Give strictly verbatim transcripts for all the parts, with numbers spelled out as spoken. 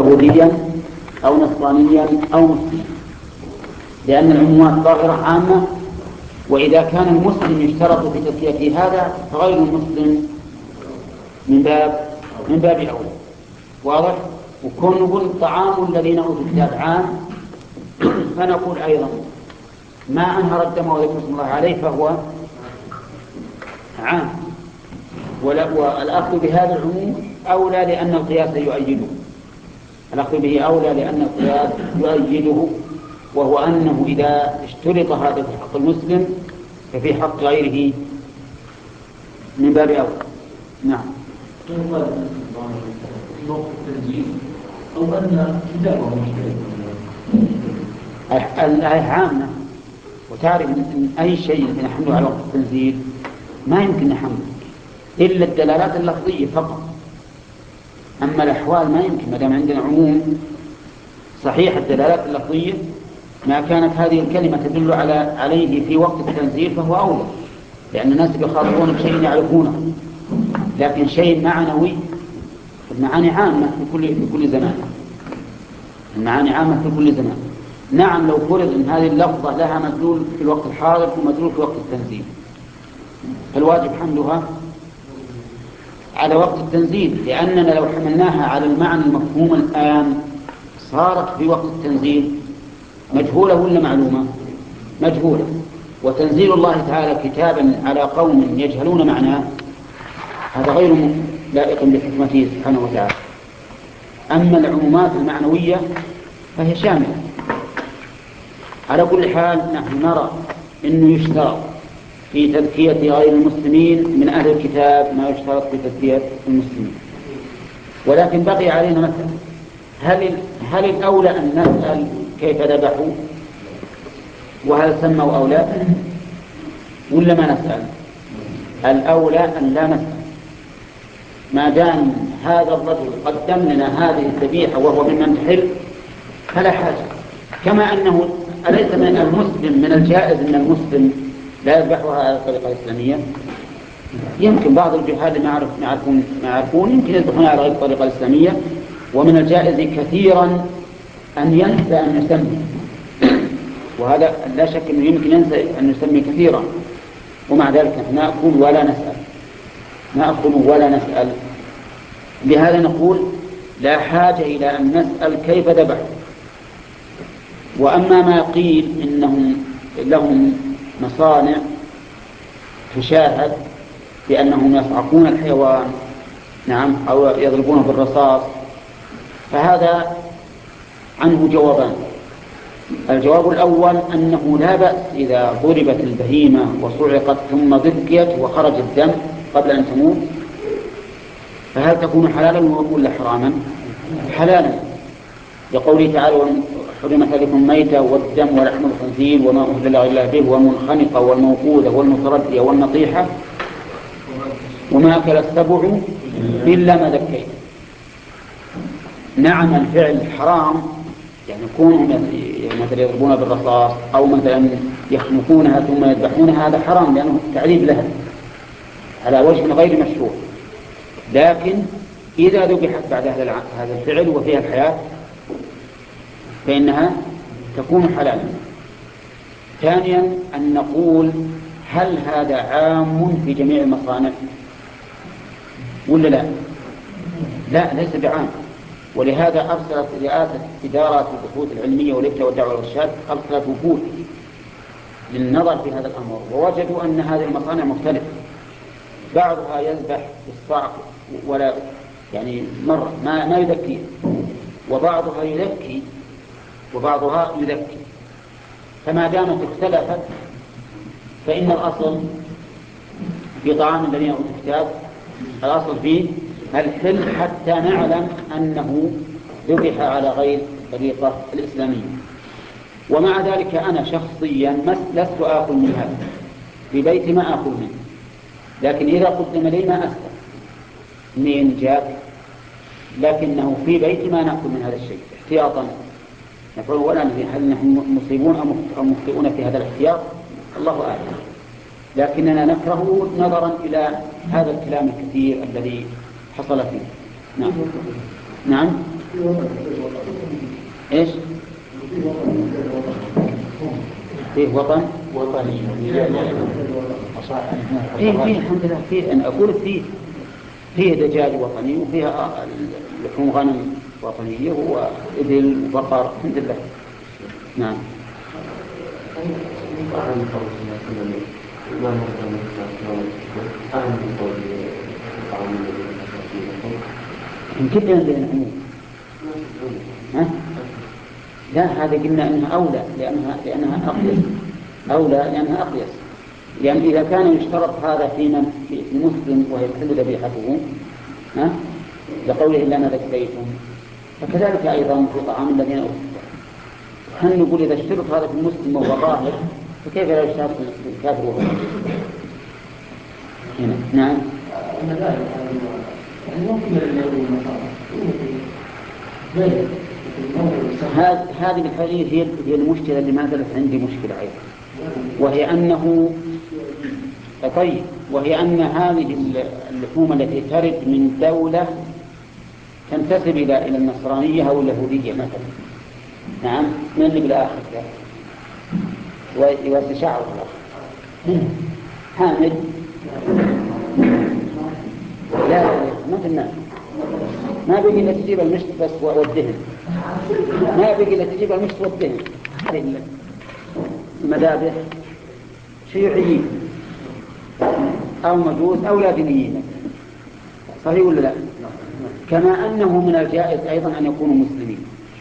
يهوديا أو نصرانيا أو مسلما، لأن العمومات ظاهرة عامة، وإذا كان المسلم يشترط في تزكية هذا فغير المسلم من باب من باب أولى. واضح؟ وكون نقول الطعام الذين أوتوا الكتاب عام، فنقول أيضا ما أنهر الدم وذكر اسم الله عليه فهو عام، والأخذ بهذا العموم أولى لأن القياس يؤيده، الأخذ به أولى لأن القياس يؤيده، وهو أنه إذا اشترط هذا في حق المسلم ففي حق غيره من باب أولى. نعم. أو أن كتابه الآية عامة، وتعرف أن أي شيء نحمله على وقت التنزيل ما يمكن نحمله إلا الدلالات اللفظية فقط، أما الأحوال ما يمكن، ما دام عندنا عموم صحيح الدلالات اللفظية ما كانت هذه الكلمة تدل على عليه في وقت التنزيل فهو أولى، لأن الناس يخاطبون بشيء يعرفونه، لكن شيء معنوي المعاني عامة في كل في كل زمان، المعاني عامة في كل زمان. نعم لو فرض أن هذه اللفظة لها مدلول في الوقت الحاضر ومدلول في وقت التنزيل، فالواجب حملها على وقت التنزيل، لأننا لو حملناها على المعنى المفهوم الآن صارت في وقت التنزيل مجهولة ولا معلومة؟ مجهولة. وتنزيل الله تعالى كتابا على قوم يجهلون معناه هذا غير لائق بحكمته سبحانه وتعالى. أما العمومات المعنوية فهي شاملة. على كل حال نحن نرى أنه يشترط في تزكية غير المسلمين من أهل الكتاب ما يشترط في تزكية المسلمين، ولكن بقي علينا مثلا هل هل الأولى أن نسأل كيف ذبحوا وهل سموا أولاده ولا ما نسأل؟ الأولى أن لا نسأل، ما دام هذا الرجل قدم لنا هذه الذبيحة وهو ممن تحل فلا حاجة. كما أنه أليس من المسلم من الجائز أن المسلم لا يذبحها على الطريقة الإسلامية؟ يمكن بعض الجهال ما يعرف ما يعرفون ما يعرفون يمكن يذبحون على غير الطريقة الإسلامية، ومن الجائز كثيرا أن ينسى أن يسمي، وهذا لا شك أنه يمكن ينسى أن يسمي كثيرا، ومع ذلك نأكل ولا نسأل، نأكل ولا نسأل. لهذا نقول لا حاجة إلى أن نسأل كيف ذبحوا. وأما ما قيل إنهم لهم مصانع تشاهد بأنهم يصعقون الحيوان نعم أو يضربونه بالرصاص، فهذا عنه جوابان. الجواب الأول أنه لا بأس إذا ضربت البهيمة وصعقت ثم ذكيت وخرج الدم قبل أن تموت، فهل تكون حلالا ولا حراما؟ حلالا، لقوله تعالى حرمت عليكم ميتة والدم ولحم الخنزير وما أهل لغير الله به والمنخنقة والموقوذة والمتردية والنطيحة وما أكل السبع إلا ما ذكيت. نعم الفعل حرام، يعني يكونوا مثلا يضربون بالرصاص أو مثلا يخنقونها ثم يذبحونها، هذا حرام لأنه تعذيب لها على وجه غير مشروع. لكن إذا ذبحت بعد هذا الفعل وفيها الحياة فإنها تكون حلالا. ثانيا أن نقول هل هذا عام في جميع المصانع ولا لا؟ لا، ليس بعام. ولهذا أرسلت رئاسة إدارة البحوث العلمية والإفتاء والدعوة والإرشاد أرسلت وفود للنظر في هذا الأمر، ووجدوا أن هذه المصانع مختلفة، بعضها يذبح بالصعق ولا يعني مرة ما ما يذكي، وبعضها يذكي وبعضها يذكي. فما دامت اختلفت فإن الأصل في طعام الذين أوتوا الكتاب الأصل فيه الحل حتى نعلم أنه ذبح على غير الطريقة الإسلامية. ومع ذلك أنا شخصيا لست آكل من هذا، في بيتي ما آكل منه، لكن إذا قدم لي ما أسأل منين جاء، لكنه في بيتي ما نأكل من هذا الشيء احتياطا. نقول ولا ندري هل نحن مصيبون أو مخطئون في هذا الاحتياط، الله أعلم، لكننا نكره نظرا إلى هذا الكلام الكثير الذي حصل فيه. نعم نعم إيش؟ فيه وطن وطني فيه فيه الحمد لله فيه أنا أقول فيه فيه دجاج وطني وفيها لحوم غنم وطنية وإبل وبقر الحمد لله. نعم. يمكن عندنا العموم. ها؟ لا هذا قلنا أنها أولى لأنها لأنها أقيس أولى لأنها أقيس لأن يعني إذا كان يشترط هذا في من في مسلم وهي تحل ذبيحته ها لقوله إلا أنا ذكيتم فكذلك أيضا في طعام الذين أوتوا هل نقول إذا اشترط هذا في المسلم وهو ظاهر فكيف لا يشترط في الكافر وهو هنا؟ نعم. هذه الحديث هي هي المشكلة اللي ما زالت عندي مشكلة أيضا وهي أنه طيب وهي أن هذه اللحوم التي ترد من دولة تنتسب إلى إلى النصرانية أو اليهودية مثلا. نعم من اللي بالآخر ويستشعر الآخر حامد لا ما قلنا ما بقي إلا تجيب المشط بس والدهن ما بقي إلا تجيب المشط والدهن هذه المذابح شيوعيين أو مجوس أو لا دينيين صحيح ولا لا؟ كما أنه من الجائز أيضا أن يكونوا مسلمين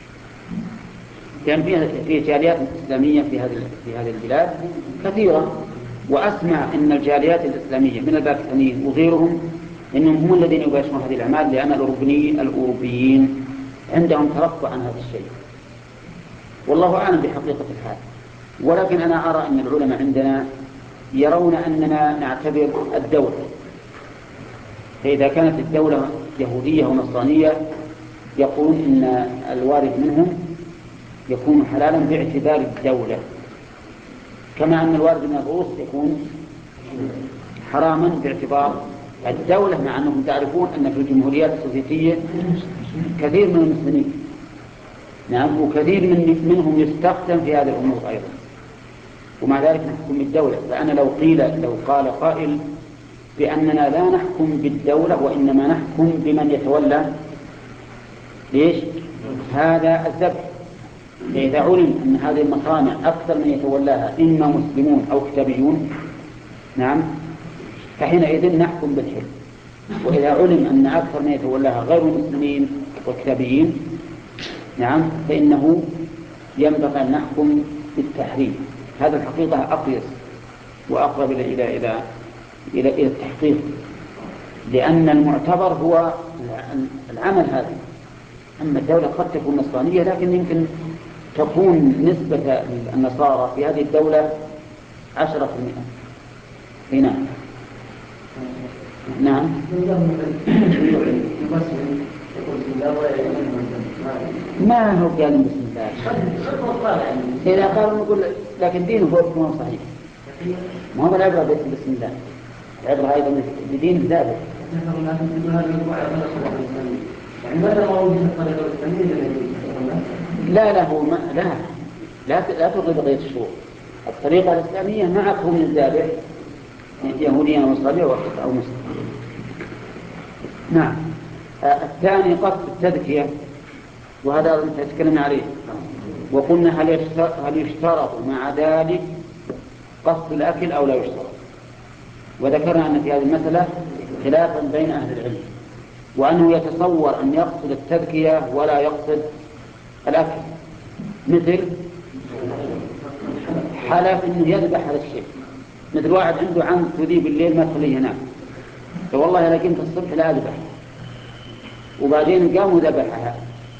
لأن يعني في جاليات إسلامية في هذه في هذه البلاد كثيرة وأسمع أن الجاليات الإسلامية من الباكستانيين وغيرهم إنهم هم الذين يباشرون هذه الأعمال لأن الأوروبيين الأوروبيين عندهم ترفع عن هذا الشيء والله أعلم بحقيقة الحال. ولكن أنا أرى أن العلماء عندنا يرون أننا نعتبر الدولة فإذا كانت الدولة يهودية ونصرانية يقولون إن الوارد منهم يكون حلالا باعتبار الدولة كما أن الوارد من الروس يكون حراما باعتبار الدولة مع أنهم تعرفون أن في الجمهوريات السوفيتية كثير من المسلمين نعم وكثير من منهم يستخدم في هذه الأمور أيضا ومع ذلك نحكم بالدولة. فأنا لو قيل لو قال قائل بأننا لا نحكم بالدولة وإنما نحكم بمن يتولى ليش هذا الذبح إذا علم أن هذه المصانع أكثر من يتولاها إما مسلمون أو كتابيون نعم فحينئذ نحكم بالحل. وإذا علم أن أكثر من يتولاها غير المسلمين والكتابيين نعم فإنه ينبغي أن نحكم بالتحريم. هذا الحقيقة أقيس وأقرب إلى إلى إلى إلى إلى التحقيق لأن المعتبر هو العمل هذا. أما الدولة قد تكون نصرانية لكن يمكن تكون نسبة النصارى في هذه الدولة عشرة في المئة. هنا نعم ما هو قال بسم الله إذا قالوا نقول لكن دينه هو صحيح ما هو العبرة بسم الله العبرة أيضا بدين الذابح لا لا هو ما لا لا لا تغضب بقية الشروط. الطريقة الإسلامية معك من الذابح يهوديا ونصرانيا أو مسلم. نعم. الثاني قصد التذكية وهذا تكلمنا عليه وقلنا هل يشترط مع ذلك قصد الأكل أو لا يشترط وذكرنا أن في هذه المسألة خلافا بين أهل العلم وأنه يتصور أن يقصد التذكية ولا يقصد الأكل مثل حلف أنه يذبح هذا الشيء مثل واحد عنده عن تذي بالليل ما تخليه ينام فوالله أنا قمت الصبح لا أذبح وبعدين قام وذبحها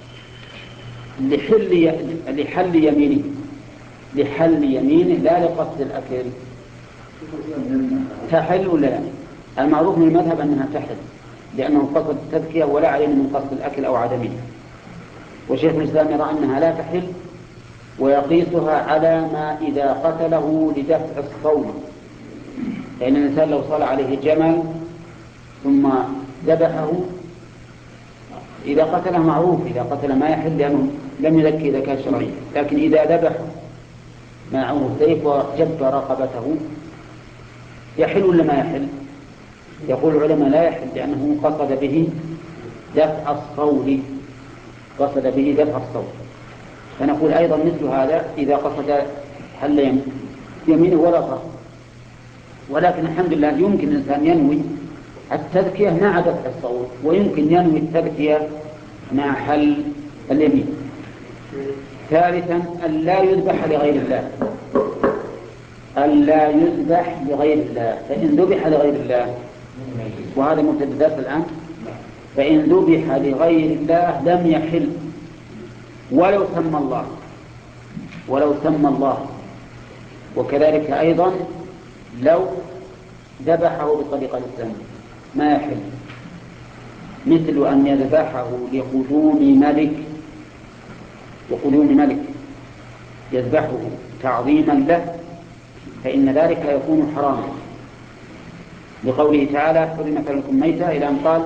لحل لحل يمينه لحل يمينه لا لقصد الأكل تحل ولا لا؟ المعروف من المذهب أنها تحل لأنه قصد التذكية ولا علينا من قصد الأكل أو عدمه. وشيخ الإسلام يرى أنها لا تحل ويقيسها على ما إذا قتله لدفع الصوم لأن الإنسان لو صلى عليه جمل ثم ذبحه إذا قتله معروف، إذا قتل ما يحل لأنه لم يذكي ذكاء شرعي. لكن إذا ذبح معه سيف وجب رقبته يحل ولا ما يحل؟ يقول العلماء لا يحل، لأنه قصد به دفع الصول، قصد به دفع الصول. فنقول أيضا مثل هذا إذا قصد حل يمينه ولا فرق. ولكن الحمد لله يمكن الإنسان ينوي التذكية مع دفع الصول، ويمكن ينوي التذكية مع حل اليمين. ثالثا ألا يذبح لغير الله، ألا يذبح لغير الله. فإن ذبح لغير الله، وهذا مبتدأ الدرس الآن، فإن ذبح لغير الله لم يحل ولو سمى الله، ولو سمى الله. وكذلك أيضا لو ذبحه بطريقة الإسلام ما يحل، مثل أن يذبحه لقدوم ملك، وقدوم ملك يذبحه تعظيما له، فإن ذلك يكون حراما، لقوله تعالى حرمت لكم ميتة إلى أن قال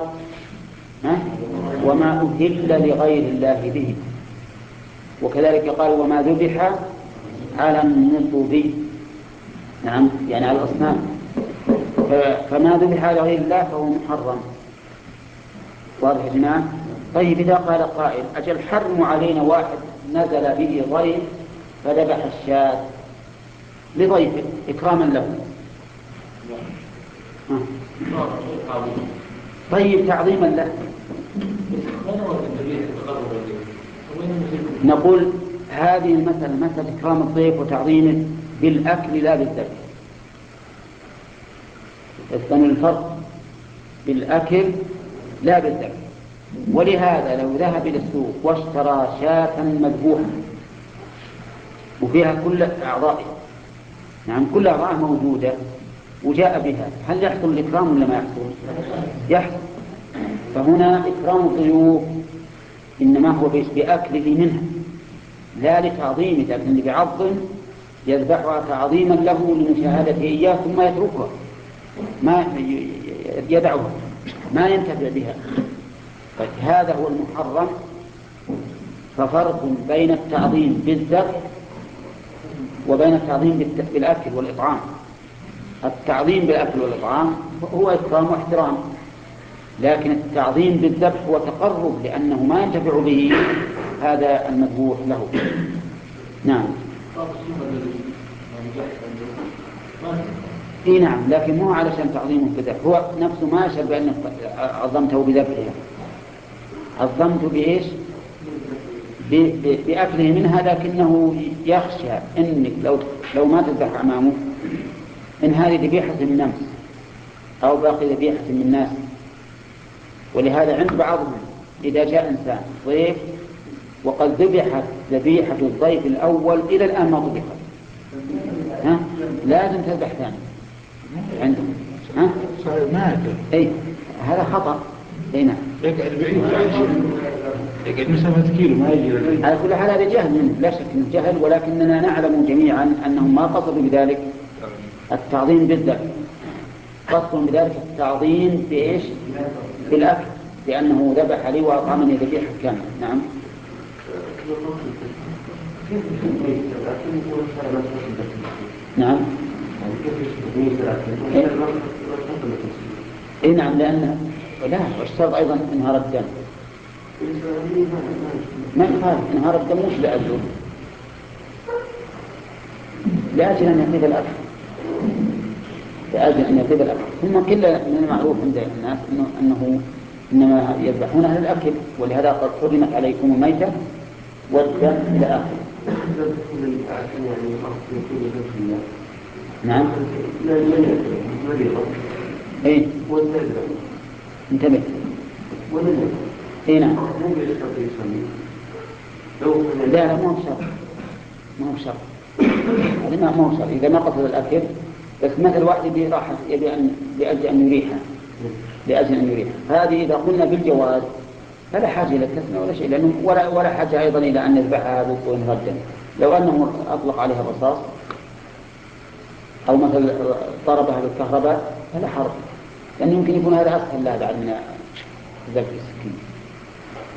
وما أهل لغير الله به. وكذلك قال وما ذبح على النصب، نعم يعني على الأصنام. فما ذبح على غير الله فهو محرم. واضح يا جماعة؟ طيب إذا قال قائل أجل حرم علينا واحد نزل به ضيف فذبح الشاة لضيفه إكراما له، طيب تعظيما له، نقول هذه المسألة مسألة إكرام الضيف وتعظيمه بالأكل لا بالذبح. يستمر الفرق بالأكل لا بالذبح. ولهذا لو ذهب إلى السوق واشترى شاة مذبوحة وفيها كل أعضائه، نعم كل أعضاء موجودة، وجاء بها، هل يحصل الإكرام ولا ما يحصل؟ يحصل. فهنا إكرام الضيوف إنما هو بأكله منها لا لتعظيمه، لكن اللي بعظم يذبحها تعظيما له لمشاهدته إياه ثم يتركها، ما يدعها، ما ينتفع بها. طيب هذا هو المحرم. ففرق بين التعظيم بالذبح وبين التعظيم بالأكل والإطعام. التعظيم بالأكل والإطعام هو إكرام واحترام، لكن التعظيم بالذبح هو تقرب لأنه ما ينتفع به هذا المذبوح له. نعم اي نعم، لكن مو علشان تعظيمه بالذبح، هو نفسه ما يشعر بأنك عظمته بذبحها، عظمته بإيش؟ بأكله منها، لكنه يخشى إنك لو لو ما تذبح أمامه إن هذه ذبيحة من نفس أو باقي ذبيحة من ناس. ولهذا عند بعضهم إذا جاء إنسان ضيف وقد ذبحت ذبيحة الضيف الأول إلى الآن ما ذبحت، ها لازم تذبح ثاني عندهم، ها أي هذا خطأ. اي نعم يقعد بعيد يقعد مسافة كيلو ما يجي. على كل حال هذا جهل منه، لا شك انه جهل، ولكننا نعلم جميعا انهم ما قصدوا بذلك التعظيم بالذبح، قصدوا بذلك التعظيم بايش؟ بالاكل، لانه ذبح لي واطعمني ذبيحه كامله. نعم نعم اي نعم، لان لا والشرط أيضا انهار الدم، ما يخالف انهار الدم مش لأجله، لأجل أن يطيب الأكل، لأجل أن يطيب الأكل. ثم كل من المعروف عند الناس إنه, إنه إنما يذبحونها للأكل، ولهذا قد حرمت عليكم الميتة والدم إلى آخره. نعم ايه انتبه. اي نعم لا مو بشرط، مو بشرط، هذا مو بشرط اذا ما قصد الاكل، بس مثل واحد يبي راح يبي ان لاجل ان يريحها، لاجل ان يريحها، هذه اذا قلنا بالجواز فلا حاجه الى التثنيه ولا شيء، لانه ولا ولا حاجه ايضا الى ان نذبحها وينهار الدم. لو انه اطلق عليها الرصاص او مثل ضربها بالكهرباء فلا حرج، لأنه يمكن يكون هذا أسهل لا بعد من ذبح السكين.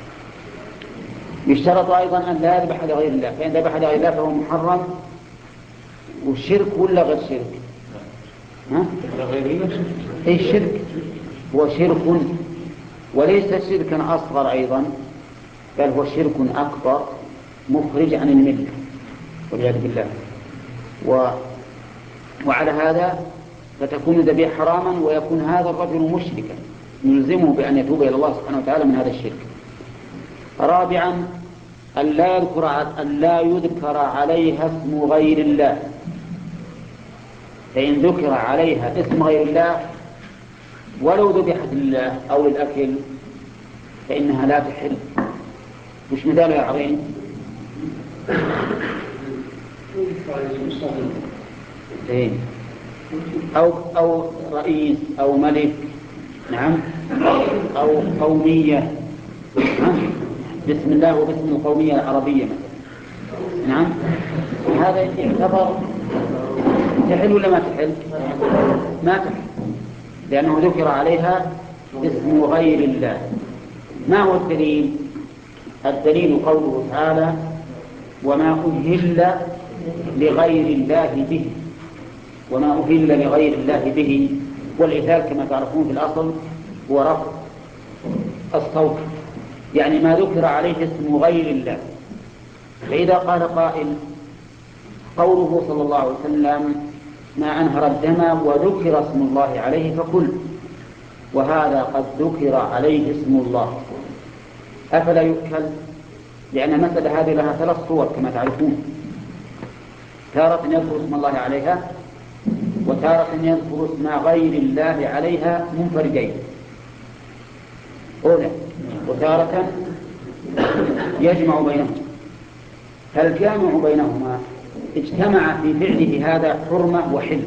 يشترط أيضا أن لا يذبح لغير الله، فإن ذبح لغير الله فهو محرم وشرك ولا غير شرك؟ ها؟ أي شرك، هو شرك وليس شركا أصغر أيضا، بل هو شرك أكبر مخرج عن الملة والعياذ بالله. و... وعلى هذا فتكون الذبيحة حراما، ويكون هذا الرجل مشركا يلزمه بأن يتوب إلى الله سبحانه وتعالى من هذا الشرك. رابعا أن لا يذكر, أن لا يذكر عليها اسم غير الله، فإن ذكر عليها اسم غير الله ولو ذبحت لله أو للأكل فإنها لا تحل. وش مثال يا عظيم؟ أو, أو رئيس أو ملك، نعم، أو قومية، نعم، بسم الله وباسم القومية العربية مثلا، نعم، هذا يعتبر تحل ولا ما تحل؟ ما تحل، لأنه ذكر عليها اسم غير الله. ما هو الدليل؟ الدليل قوله تعالى وما أهل لغير الله به، وما أهل لغير الله به، والإهلال كما تعرفون في الأصل هو رفع الصوت، يعني ما ذكر عليه اسم غير الله. فإذا قال قائل قوله صلى الله عليه وسلم ما أنهر الدم وذكر اسم الله عليه فكل، وهذا قد ذكر عليه اسم الله، أفلا يؤكل؟ لأن المسألة هذه لها ثلاث صور كما تعرفون، تارة يذكر اسم الله عليها، وتارة يذكر اسم غير الله عليها منفردين أولى، وتارة يجمع بينهما. فالجامع بينهما اجتمع في فعله هذا حرمة وحل.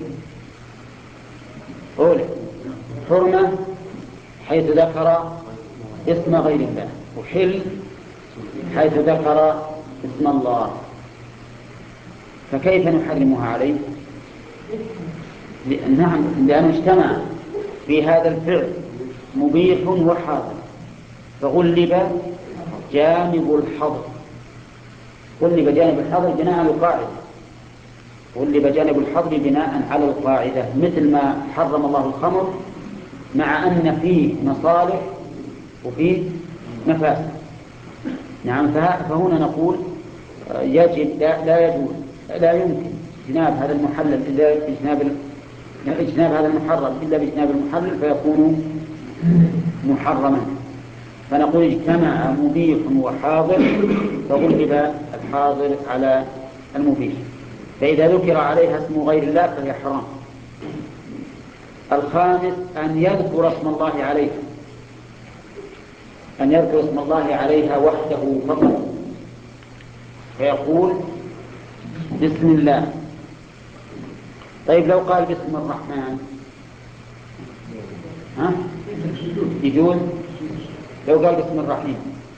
أولى حرمة حيث ذكر اسم غير الله، وحل حيث ذكر اسم الله، فكيف نحرمها عليه؟ نعم، لأنه اجتمع في هذا الفعل مبيح وحاضر، فغلب جانب الحظر، غلب جانب الحظر بناء على القاعدة، غلب جانب الحظر بناء على القاعدة، مثل ما حرم الله الخمر مع أن فيه مصالح وفيه مفاسد. نعم، فهنا نقول يجب لا, لا يجوز لا يمكن اجتناب هذا المحلل إلا باجتناب اجتناب هذا المحرم إلا باجتناب المحلل فيكون محرما. فنقول اجتمع مبيح وحاضر فغلب الحاضر على المبيح، فإذا ذكر عليها اسم غير الله فهي حرام. الخامس أن يذكر اسم الله عليها، أن يذكر اسم الله عليها وحده فقط، فيقول بسم الله. طيب لو قال باسم الرحمن ها يجوز؟ لو قال باسم الرحيم،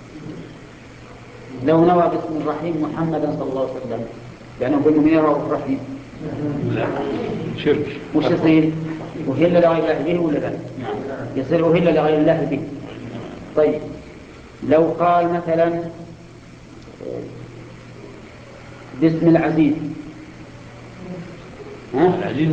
لو نوى باسم الرحيم محمدا صلى الله عليه وسلم، لأنه كل من يرى الرحيم لا شرك، وش يصير؟ وهل لغير الله به ولا لا؟ يصير وهل لغير الله به. طيب لو قال مثلا باسم العزيز، ها؟ العزيز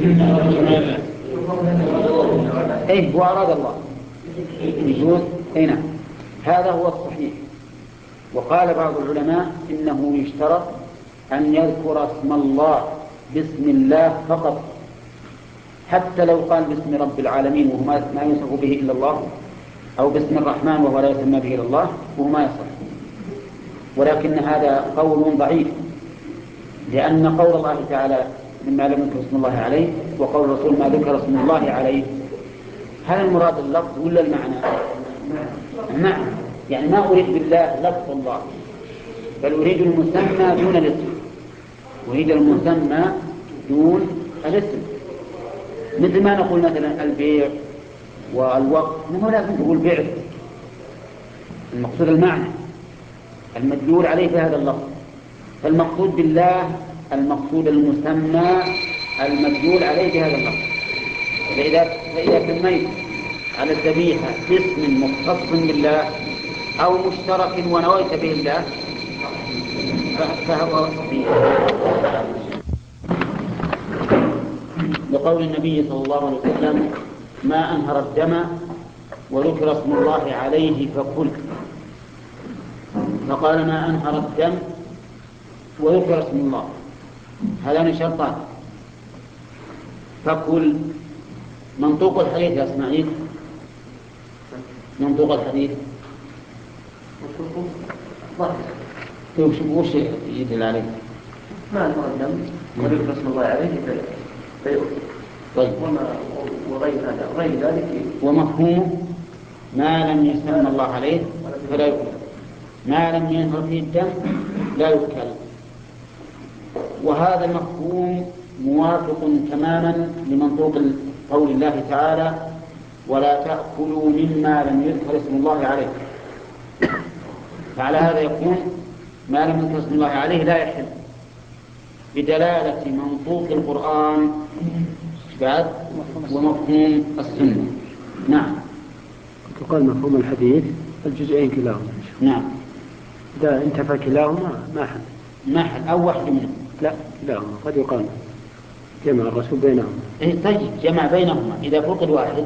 ايه هو أراد الله يجوز؟ اي نعم، هذا هو الصحيح. وقال بعض العلماء إنه يشترط أن يذكر اسم الله بسم الله فقط، حتى لو قال باسم رب العالمين وهو ما يوصف به إلا الله، أو باسم الرحمن وهو لا يسمى به إلا الله وهو ما يصح. ولكن هذا قول ضعيف، لأن قول الله تعالى مما لم يذكر اسم الله عليه، وقول الرسول ما ذكر اسم الله عليه، هل المراد اللفظ ولا المعنى؟ المعنى، يعني ما أريد بالله لفظ الله، بل أريد المسمى دون الاسم، أريد المسمى دون الاسم. مثل ما نقول مثلا البيع والوقت، ما لازم تقول بعت، المقصود المعنى المدلول عليه في هذا اللفظ. فالمقصود بالله المقصود المسمى المدلول عليه بهذا اللفظ. فإذا, فإذا سميت على الذبيحة باسم مختص بالله أو مشترك ونويت به الله فهو صحيح. لقول النبي صلى الله عليه وسلم: ما أنهر الدم وذكر اسم الله عليه فكل. فقال: ما أنهر الدم وذكر اسم الله، هذان شرطان. فكل منطوق الحديث يا اسماعيل، منطوق الحديث وش وش يدل عليه؟ ما أنهر الدم وذكر اسم الله عليه فيؤكل. طيب. وغير هذا غير ذلك. ومفهومه: ما لم يسمى الله عليه فلا يؤكل، ما لم ينهر فيه الدم لا يؤكل. وهذا المفهوم موافق تماما لمنطوق قول الله تعالى: ولا تأكلوا مما لم يذكر اسم الله عليه. فعلى هذا يكون ما لم يذكر اسم الله عليه لا يحل، بدلالة منطوق القرآن بعد ومفهوم السنة. نعم. تقال مفهوم الحديث الجزئين كلاهما. نعم. إذا انتفى كلاهما ما حل. ما حل أو واحد منهم. لا كلاهما قد يقال جمع الرسول بينهما. إيه طيب، جمع بينهما. إذا فقد واحد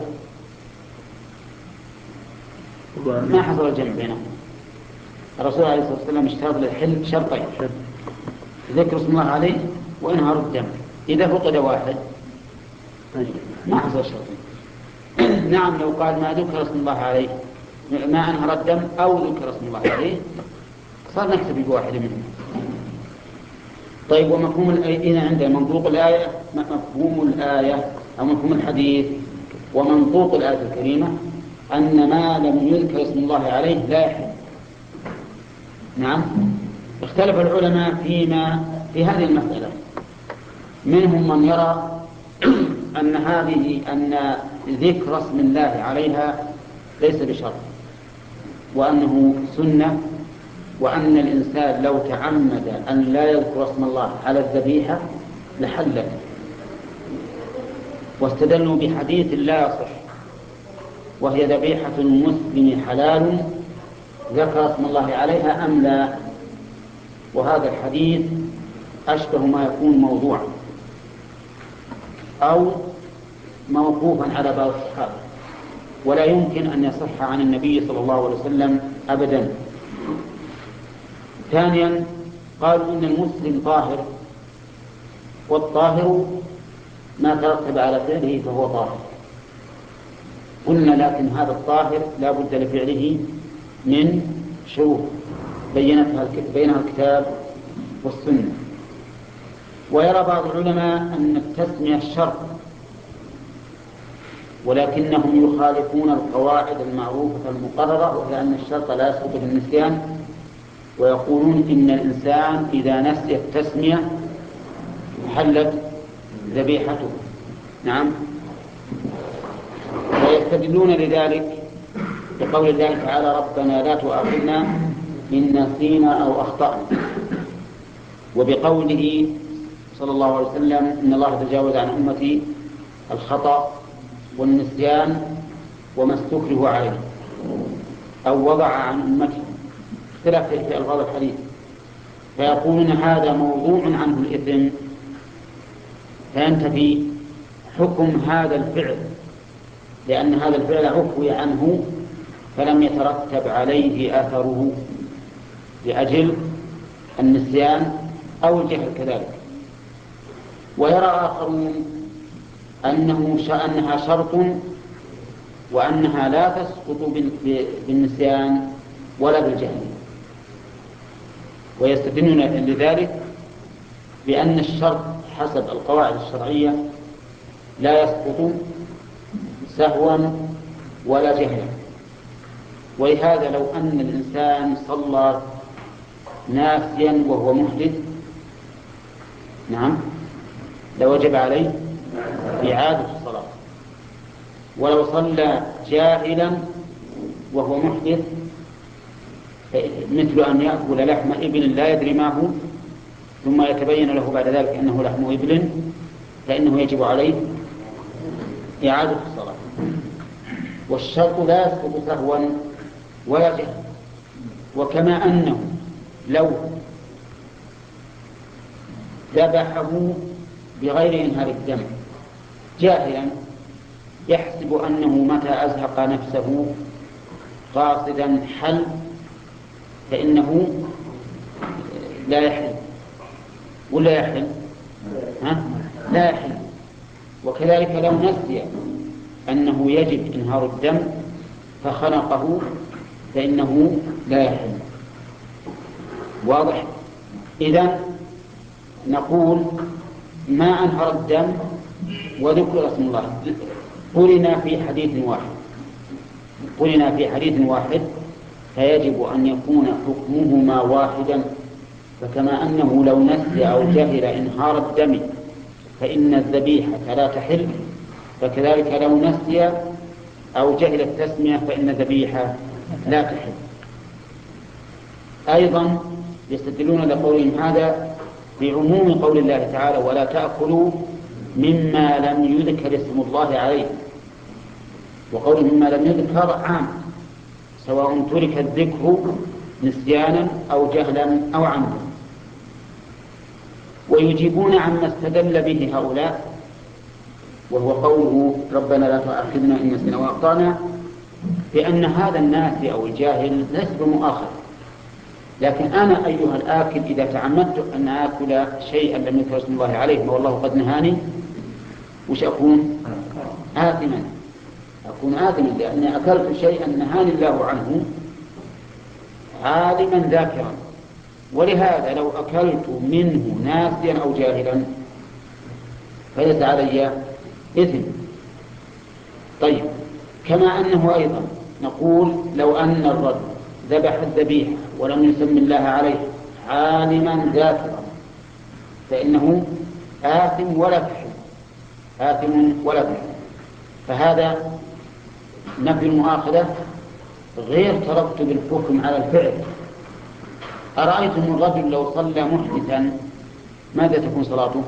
ما حصل الجمع بينهما. الرسول عليه الصلاة والسلام اشترط للحل شرطين: ذكر اسم الله عليه وإنهار الدم. إذا فقد واحد ما حصل شرطين. نعم، لو قال ما ذكر اسم الله عليه، ما أنهر الدم أو ذكر اسم الله عليه، صار نكتفي بواحد منهم. طيب، ومفهوم الآية عند منطوق الآية، مفهوم الآية أو مفهوم الحديث ومنطوق الآية الكريمة أن ما لم يذكر اسم الله عليه لا يحل. نعم. اختلف العلماء فيما في هذه المسألة. منهم من يرى أن هذه أن ذكر اسم الله عليها ليس بشرط، وأنه سنة، وأن الإنسان لو تعمد أن لا يذكر اسم الله على الذبيحة لحلت. واستدلوا بحديث لا يصح: وهي ذبيحة المسلم حلال ذكر اسم الله عليها أم لا. وهذا الحديث أشبه ما يكون موضوعا أو موقوفا على بعض الصحابة، ولا يمكن أن يصح عن النبي صلى الله عليه وسلم أبدا. ثانيا، قالوا إن المسلم طاهر، والطاهر ما ترتب على فعله فهو طاهر. قلنا لكن هذا الطاهر لا بد لفعله من شروط بينها بينها الكتاب والسنة. ويرى بعض العلماء أن التسمية شرط، ولكنهم يخالفون القواعد المعروفة المقررة، وهي أن الشرط لا يسقط بالنسيان، ويقولون إن الإنسان إذا نسي التسمية حلت ذبيحته. نعم. ويستدلون لذلك بقول الله تعالى: ربنا لا تؤاخذنا إن نسينا أو أخطأنا، وبقوله صلى الله عليه وسلم: إن الله تجاوز عن أمتي الخطأ والنسيان وما استكره عليه، أو وضع عن أمتي، اختلاف في ألفاظ الحديث. فيقولون هذا موضوع عنه الإثم، فينتفي حكم هذا الفعل، لأن هذا الفعل عفوي عنه فلم يترتب عليه أثره لأجل النسيان أو الجهل كذلك. ويرى آخرون أنه أنها شرط، وأنها لا تسقط بالنسيان ولا بالجهل، ويستدلون لذلك بأن الشرط حسب القواعد الشرعية لا يسقط سهوا ولا جهلا. ولهذا لو أن الإنسان صلى ناسيا وهو محدث، نعم، لوجب عليه إعادة الصلاة. ولو صلى جاهلا وهو محدث، مثل أن يأكل لحم إبل لا يدري ما هو، ثم يتبين له بعد ذلك أنه لحم إبل، فإنه يجب عليه إعادة الصلاة. والشرط لا يسقط سهوا ولا جهلا. وكما أنه لو ذبحه بغير إنهار الدم جاهلا يحسب أنه متى أزهق نفسه قاصدا حل فإنه لا يحل ولا يحل ها؟ لا يحل. وكذلك لو نسي أنه يجب إنهار الدم فخنقه فإنه لا يحل. واضح؟ إذن نقول ما أنهر الدم وذكر اسم الله قلنا في حديث واحد قلنا في حديث واحد فيجب أن يكون حكمهما واحدا. فكما أنه لو نسي أو جهل إنهار الدم فإن الذبيحة لا تحل، فكذلك لو نسي أو جهل التسمية فإن الذبيحة لا تحل. أيضا يستدلون لقولهم هذا بعموم قول الله تعالى ولا تأكلوا مما لم يذكر اسم الله عليه، وقول مما لم يذكر عام سواء ترك الذكر نسيانا أو جهلا أو عمدا. ويجيبون عما استدل به هؤلاء وهو قوله ربنا لا تؤاخذنا إن نسينا وأخطأنا بأن هذا الناسي أو الجاهل ليس بمؤاخذ، لكن أنا أيها الآكل إذا تعمدت أن آكل شيئا لم يذكر اسم الله عليه والله قد نهاني وش أكون؟ آثما أكون آثما لأني أكلت شيئا نهاني الله عنه عالما ذاكرا. ولهذا لو أكلت منه ناسيا أو جاهلا فليس علي إثم. طيب كما أنه أيضا نقول لو أن الرجل ذبح الذبيحة ولم يسم الله عليه عالما ذاكرا فإنه آثم ولا تحل آثم ولا تحل. فهذا نفي المؤاخذة غير ترتب الحكم على الفعل. أرأيتم الرجل لو صلى محدثا ماذا تكون صلاته؟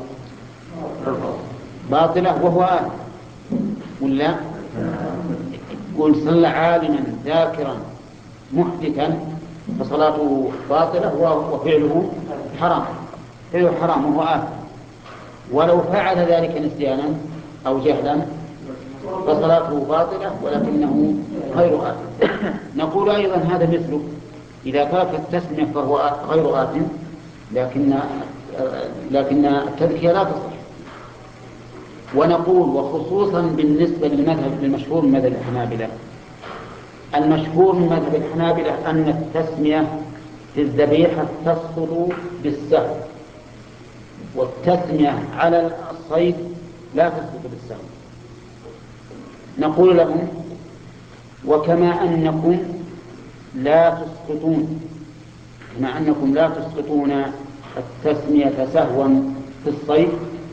باطلة وهو آثم ولا؟ يقول صلى عالما ذاكرا محدثا فصلاته باطلة وفعله حرام فعله حرام وهو آثم. ولو فعل ذلك نسيانا أو جهلا فصلاته باطلة ولكنه غير آثم. نقول أيضا هذا مثله إذا ترك التسمية فهو غير آثم لكن لكن التذكية لا تصح. ونقول وخصوصا بالنسبة للمذهب المشهور من مذهب الحنابلة المشهور من مذهب الحنابلة أن التسمية في الذبيحة تسقط بالسهو والتسمية على الصيد لا تسقط بالسهو. نقول لهم وكما أنكم لا تسقطون كما أنكم لا تسقطون التسمية سهوا في الصيد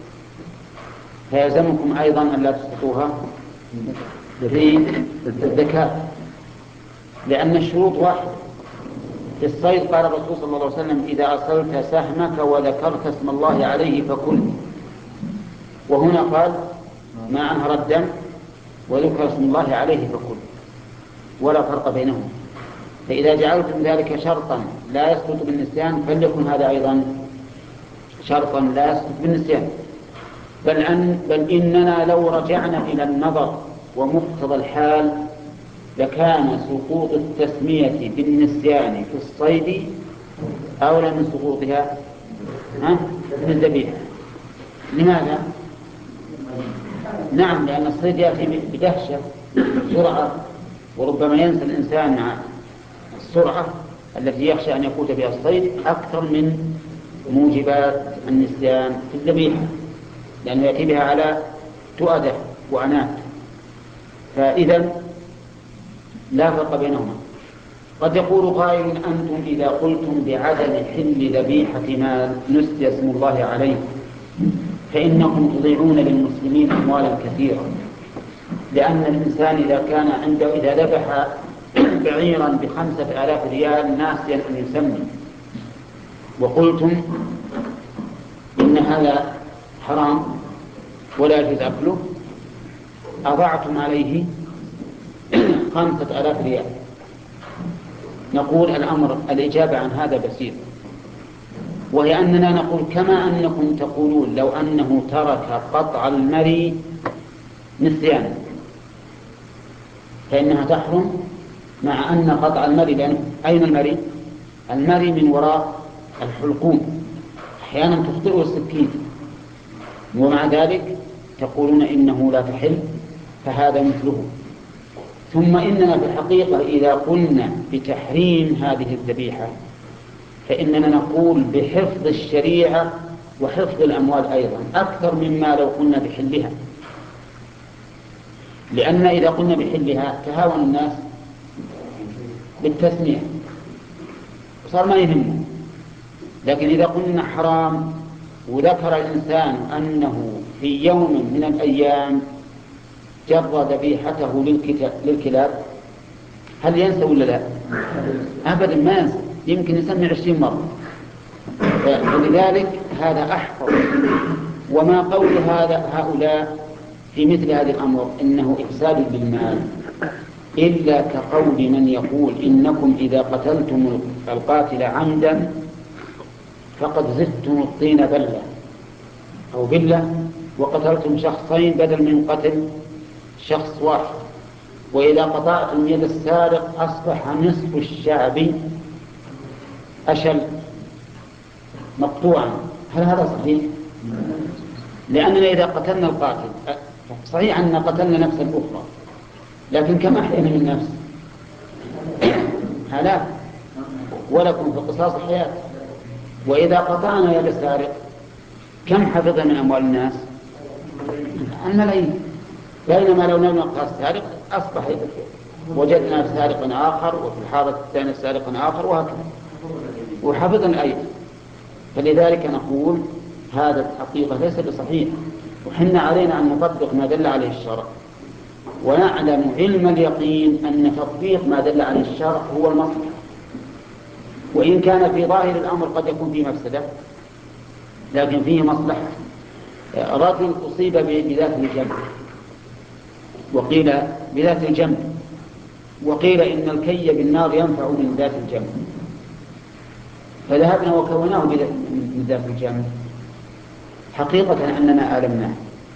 فيلزمكم أيضا أن لا تسقطوها في الذكاة لأن الشروط واحدة. في الصيد قال الرسول صلى الله عليه وسلم إذا أصلت سهمك وذكرت اسم الله عليه فكل. وهنا قال ما أنهر الدم وذكر اسم الله عليه فكل ولا فرق بينهم. فإذا جعلتم ذلك شرطا لا يسقط بالنسيان فليكن هذا أيضا شرطا لا يسقط بالنسيان. بل, أن بل إننا لو رجعنا إلى النظر ومقتضى الحال لكان سقوط التسمية بالنسيان في الصيد أولى من سقوطها في الذبيحة. لماذا؟ نعم لأن الصيد يأتي بدهشة سرعة وربما ينسى الإنسان السرعة التي يخشى أن يفوت بها الصيد أكثر من موجبات النسيان في الذبيحة لأنه يأتي بها على تؤدة وعنات. فإذا لا فرق بينهما. قد يقول قائل أنتم إذا قلتم بعدم حل ذبيحة ما نسي اسم الله عليه فإنكم تضيعون للمسلمين أموالا كثيرة لأن الإنسان إذا كان عنده إذا ذبح بعيرا بخمسة آلاف ريال ناسيا أن يسمي وقلتم إن هذا حرام ولا يجوز أكله أضعتم عليه خمسة آلاف ريال. نقول الأمر الإجابة عن هذا بسيط وهي أننا نقول كما أنكم تقولون لو أنه ترك قطع المري نسيانا فإنها تحرم، مع أن قطع المري، لأن أين المري؟ المري من وراء الحلقوم، أحيانا تخطئه السكين، ومع ذلك تقولون إنه لا تحل، فهذا مثله. ثم إننا في الحقيقة إذا قلنا بتحريم هذه الذبيحة فإننا نقول بحفظ الشريعة وحفظ الأموال أيضا أكثر مما لو قلنا بحلها، لأن إذا قلنا بحلها تهاون الناس بالتسمية وصار ما يهمه، لكن إذا قلنا حرام وذكر الإنسان أنه في يوم من الأيام جر ذبيحته للكلاب هل ينسى ولا لا؟ أبدا ما ينسى، يمكن يسمي عشرين مرة. فلذلك هذا أحفظ. وما قول هذا هؤلاء في مثل هذا الأمر إنه إفساد بالمال إلا كقول من يقول إنكم إذا قتلتم القاتل عمدا فقد زدتم الطين بلة أو بلة وقتلتم شخصين بدل من قتل شخص واحد، وإذا قطعتم يد السارق أصبح نصف الشعب أشل مقطوعا. هل هذا صحيح؟ لأننا إذا قتلنا القاتل صحيح أننا قتلنا نفسا أخرى، لكن كم أحيانا من نفس هلاك، ولكم في القصاص حياة. وإذا قطعنا يد السارق كم حفظنا من أموال الناس؟ الملايين. بينما لو لم نقطع السارق أصبح وجدنا سارق آخر وفي الحارة الثانية سارق آخر وهكذا، وحفظنا أيضا. فلذلك نقول هذا الحقيقة ليس بصحيح، وحنا علينا أن نطبق ما دل عليه الشرع، ونعلم علم اليقين أن تطبيق ما دل عليه الشرع هو المصلحة، وإن كان في ظاهر الأمر قد يكون فيه مفسدة لكن فيه مصلحة. رجل أصيب بذات الجنب وقيل بذات الجنب وقيل إن الكي بالنار ينفع من ذات الجنب، فذهبنا وكوناه من ذات الجنب، حقيقة أننا آلمناه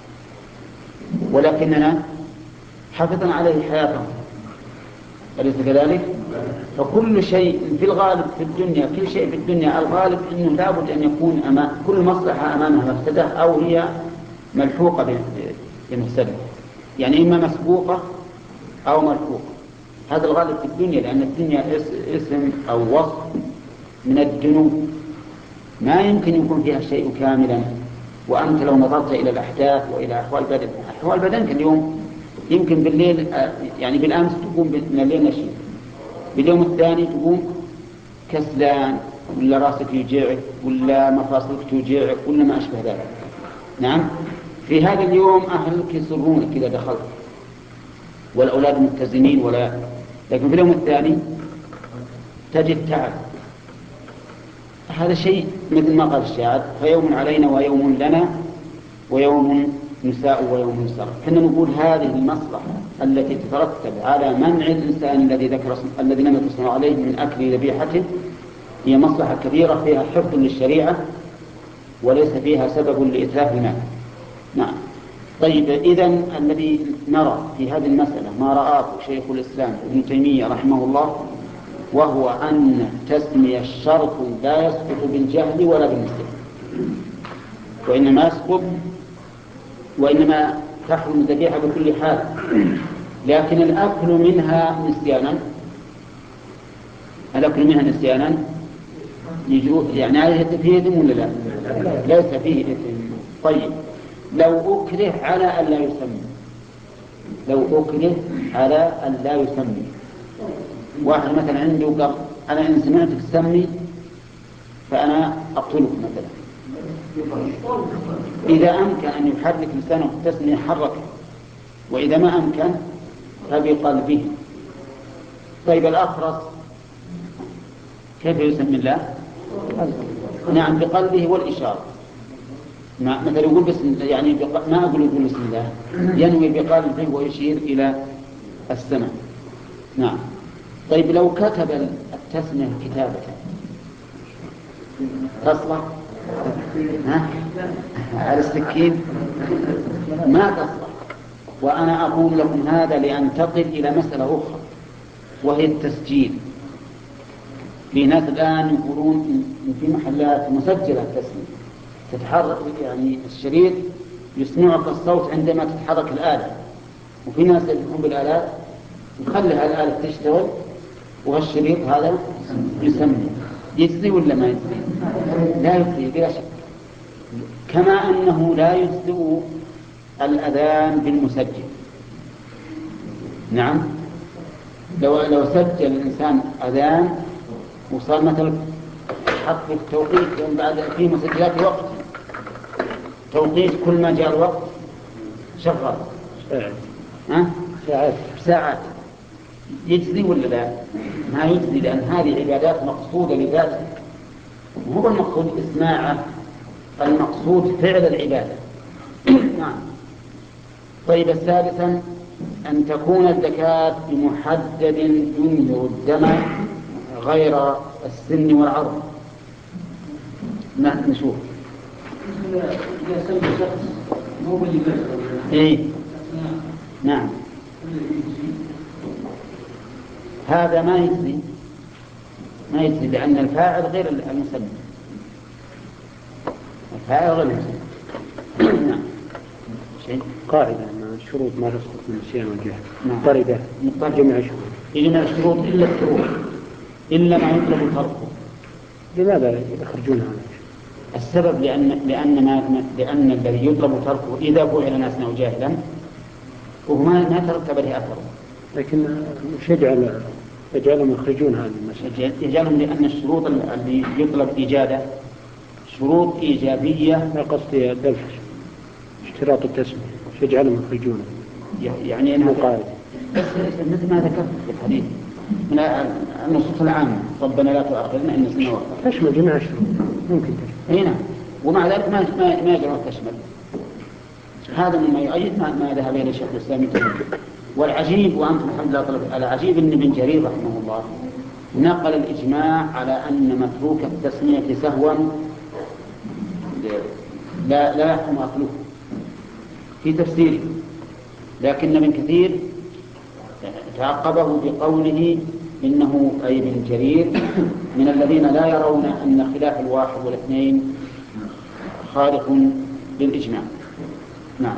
ولكننا حافظنا عليه حياته، أليس كذلك؟ فكل شيء في الغالب في الدنيا، كل شيء في الدنيا الغالب أنه لابد أن يكون أمام كل مصلحة أمامها مفسدة أو هي ملحوقة بمفسدة، يعني إما مسبوقة أو ملحوقة. هذا الغالب في الدنيا، لأن الدنيا اسم أو وصف من الذنوب ما يمكن يكون فيها الشيء كاملا. وأنت لو نظرت إلى الأحداث وإلى أحوال بدن أحوال بدنك اليوم يمكن بالليل، يعني بالأمس تقوم من الليل نشيط، باليوم الثاني تقوم كسلان، ولا راسك يوجعك، ولا مفاصلك توجعك، ولا ما أشبه ذلك. نعم، في هذا اليوم أهلك يسرونك إذا دخلت والأولاد متزنين، ولا لكن في اليوم الثاني تجد تعب. هذا شيء مثل ما قال الشاعر: فيوم علينا ويوم لنا ويوم نساء ويوم نسر. حنا نقول هذه المصلحة التي تترتب على منع الإنسان الذي ذكر الذي لم يتصل عليه من أكل ذبيحته هي مصلحة كبيرة فيها حفظ للشريعة وليس فيها سبب لإتلاف المال. نعم. طيب، إذن الذي نرى في هذه المسألة ما رآه شيخ الإسلام ابن تيمية رحمه الله، وهو أن تسمية الشرط لا يسقط بالجهل ولا بالنسيان، وإنما يسقط وإنما تحرم الذبيحة بكل حال، لكن الأكل منها نسيانا الأكل منها نسيانا يعني عليه فيه إثم ولا لا؟ ليس فيه إثم. طيب، لو أكره على أن لا يسمي لو أكره على أن لا يسمي واحد مثلا عنده قال أنا إن سمعتك تسمي فأنا أقتلك مثلا، إذا أمكن أن يحرك لسانه التسمية حركه، وإذا ما أمكن فبقلبه. طيب، الأخرس كيف يسمي الله؟ نعم، بقلبه والإشارة. مثلا يقول بسم الله، يعني ما أقول يقول بسم الله، ينوي بقلبه ويشير إلى السماء. نعم. طيب، لو كتب التسمية كتابة تصلح؟ ها؟ على السكين ما تصلح. وأنا أقول لكم هذا لأنتقل إلى مسألة أخرى، وهي التسجيل. في ناس الآن يقولون إن في محلات مسجلة تسمية تتحرك، يعني الشريط يسمعك الصوت عندما تتحرك الآلة، وفي ناس يقوم بالآلات يخليها الآلة تشتغل وهالشريط هذا يسمي. يجزي ولا ما يجزي؟ لا يجزي بلا شك. كما أنه لا يجزئ الأذان بالمسجل. نعم، لو لو سجل الإنسان أذان وصار مثلا حط في التوقيت بعد في مسجلات وقت توقيت كل ما جاء الوقت شغل ها ساعات ساعات، يجزي ولا لا؟ ما يجزي، لأن هذه عبادات مقصودة لذاتها، وهو المقصود إسماعه، المقصود فعل العبادة. نعم. طيب، الثالثا أن تكون الزكاة بمحدد ينذر الدم غير السن والعرض. نشوف. إيه؟ نعم، هذا ما يجزي، ما يجزي لأن الفاعل غير المسمى، الفاعل غير المسمى. نعم. شيء قاعدة أن الشروط ما تسقط من النسيان والجهل. نعم. طردة جميع الشروط، جميع الشروط إلا الشروط إلا ما يطلب تركه. لماذا يخرجونها عنه؟ السبب لأن لأن ما لأن الذي يطلب تركه إذا فعل ناسا أو جاهلا وهو ما ما ترتب له أثره. لكن مش يجعل يجعلهم يخرجون هذه المسألة، يجعلهم لأن الشروط اللي يطلب إيجاده شروط إيجابية. لا قصدي الدلف اشتراط التسمية يجعلهم يخرجونه، يعني أنها قاعدة مثل ما ذكرت في الحديث من النصوص العامة، ربنا لا تؤاخذنا إن نسينا وأخطأنا، تشمل جميع الشروط ممكن تشمل. هنا ومع ذلك ما ما ما يجرؤ تشمل. هذا مما يؤيد ما, ما ذهب إليه شيخ الإسلام ابن تيمية. والعجيب، وأنتم الحمد لله طلب العجيب، أن ابن جرير رحمه الله نقل الإجماع على أن متروك التسمية سهوا لا لا يحكم أصله في تفسيره، لكن ابن كثير تعقبه بقوله إنه أي ابن جرير من الذين لا يرون أن خلاف الواحد والاثنين خالق للإجماع. نعم.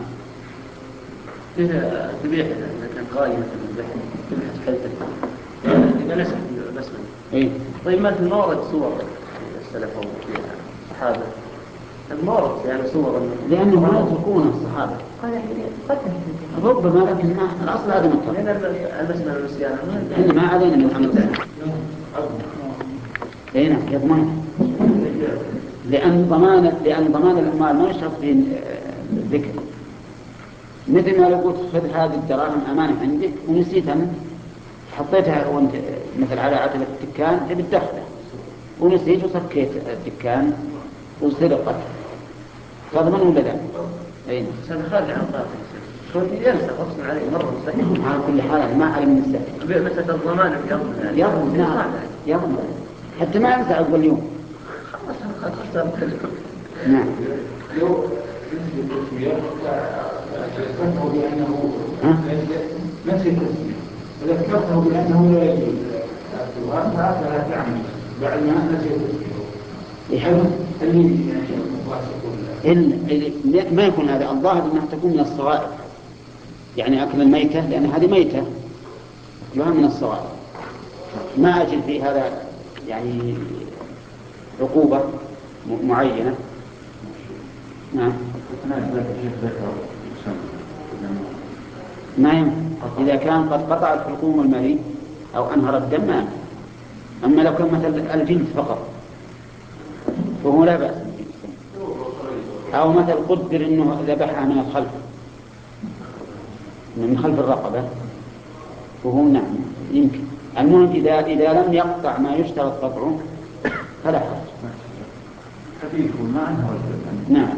إذا ذبيحة إذا كان قائمة الذبيحة ذبيحة حلتك إذا نسخ بسمة. إيه. طيب ما في المورد صور السلف أو الصحابة المورد يعني صور لأنه ما يتركون الصحابة ربما، لكن ما الأصل هذا مطلق. لأن المسمى والنسيان إحنا ما علينا من أمر هنا يضمن، لأن ضمان لأن ضمان الأموال ما يشرط في الذكر. مثل ما لو قلت خذ هذه الدراهم أمانة عندك ونسيتها، حطيتها وانت مثل على عتبة الدكان تبي تدخله ونسيت وصكيت الدكان وسرقت، تضمن ولا لا؟ أين؟ هذا خارج عن قاعدة شلون ينسى غصب عليه مرة مستحيل. على كل حال ما علم من السهل. مسألة الضمان يضمن يضمن نعم يضمن حتى ما ينسى أول يوم. نعم. لو نسبة التسمية ذكرته بأنه نفس التسمية وذكرته بأنه لا يجوز الدخان فهذا لا تعمل بعد ما نسي التسمية. إلا ما يكون هذا الظاهر أنها تكون من الصغائر، يعني أكل الميتة، لأن هذه ميتة أكلها من الصغائر، ما أجد في هذا يعني عقوبة معينة. نعم. ما ينفع إذا كان قد قطع الحلقوم المريء أو أنهر الدم ما ينفع. أما لو كان مثل الجلد فقط فهو لا بأس، أو مثل قدر أنه ذبحها من الخلف من خلف الرقبة فهو نعم يمكن. المهم إذا إذا لم يقطع ما يشترط قطعه فلا حرج. خفيف ما أنهر الدم. نعم.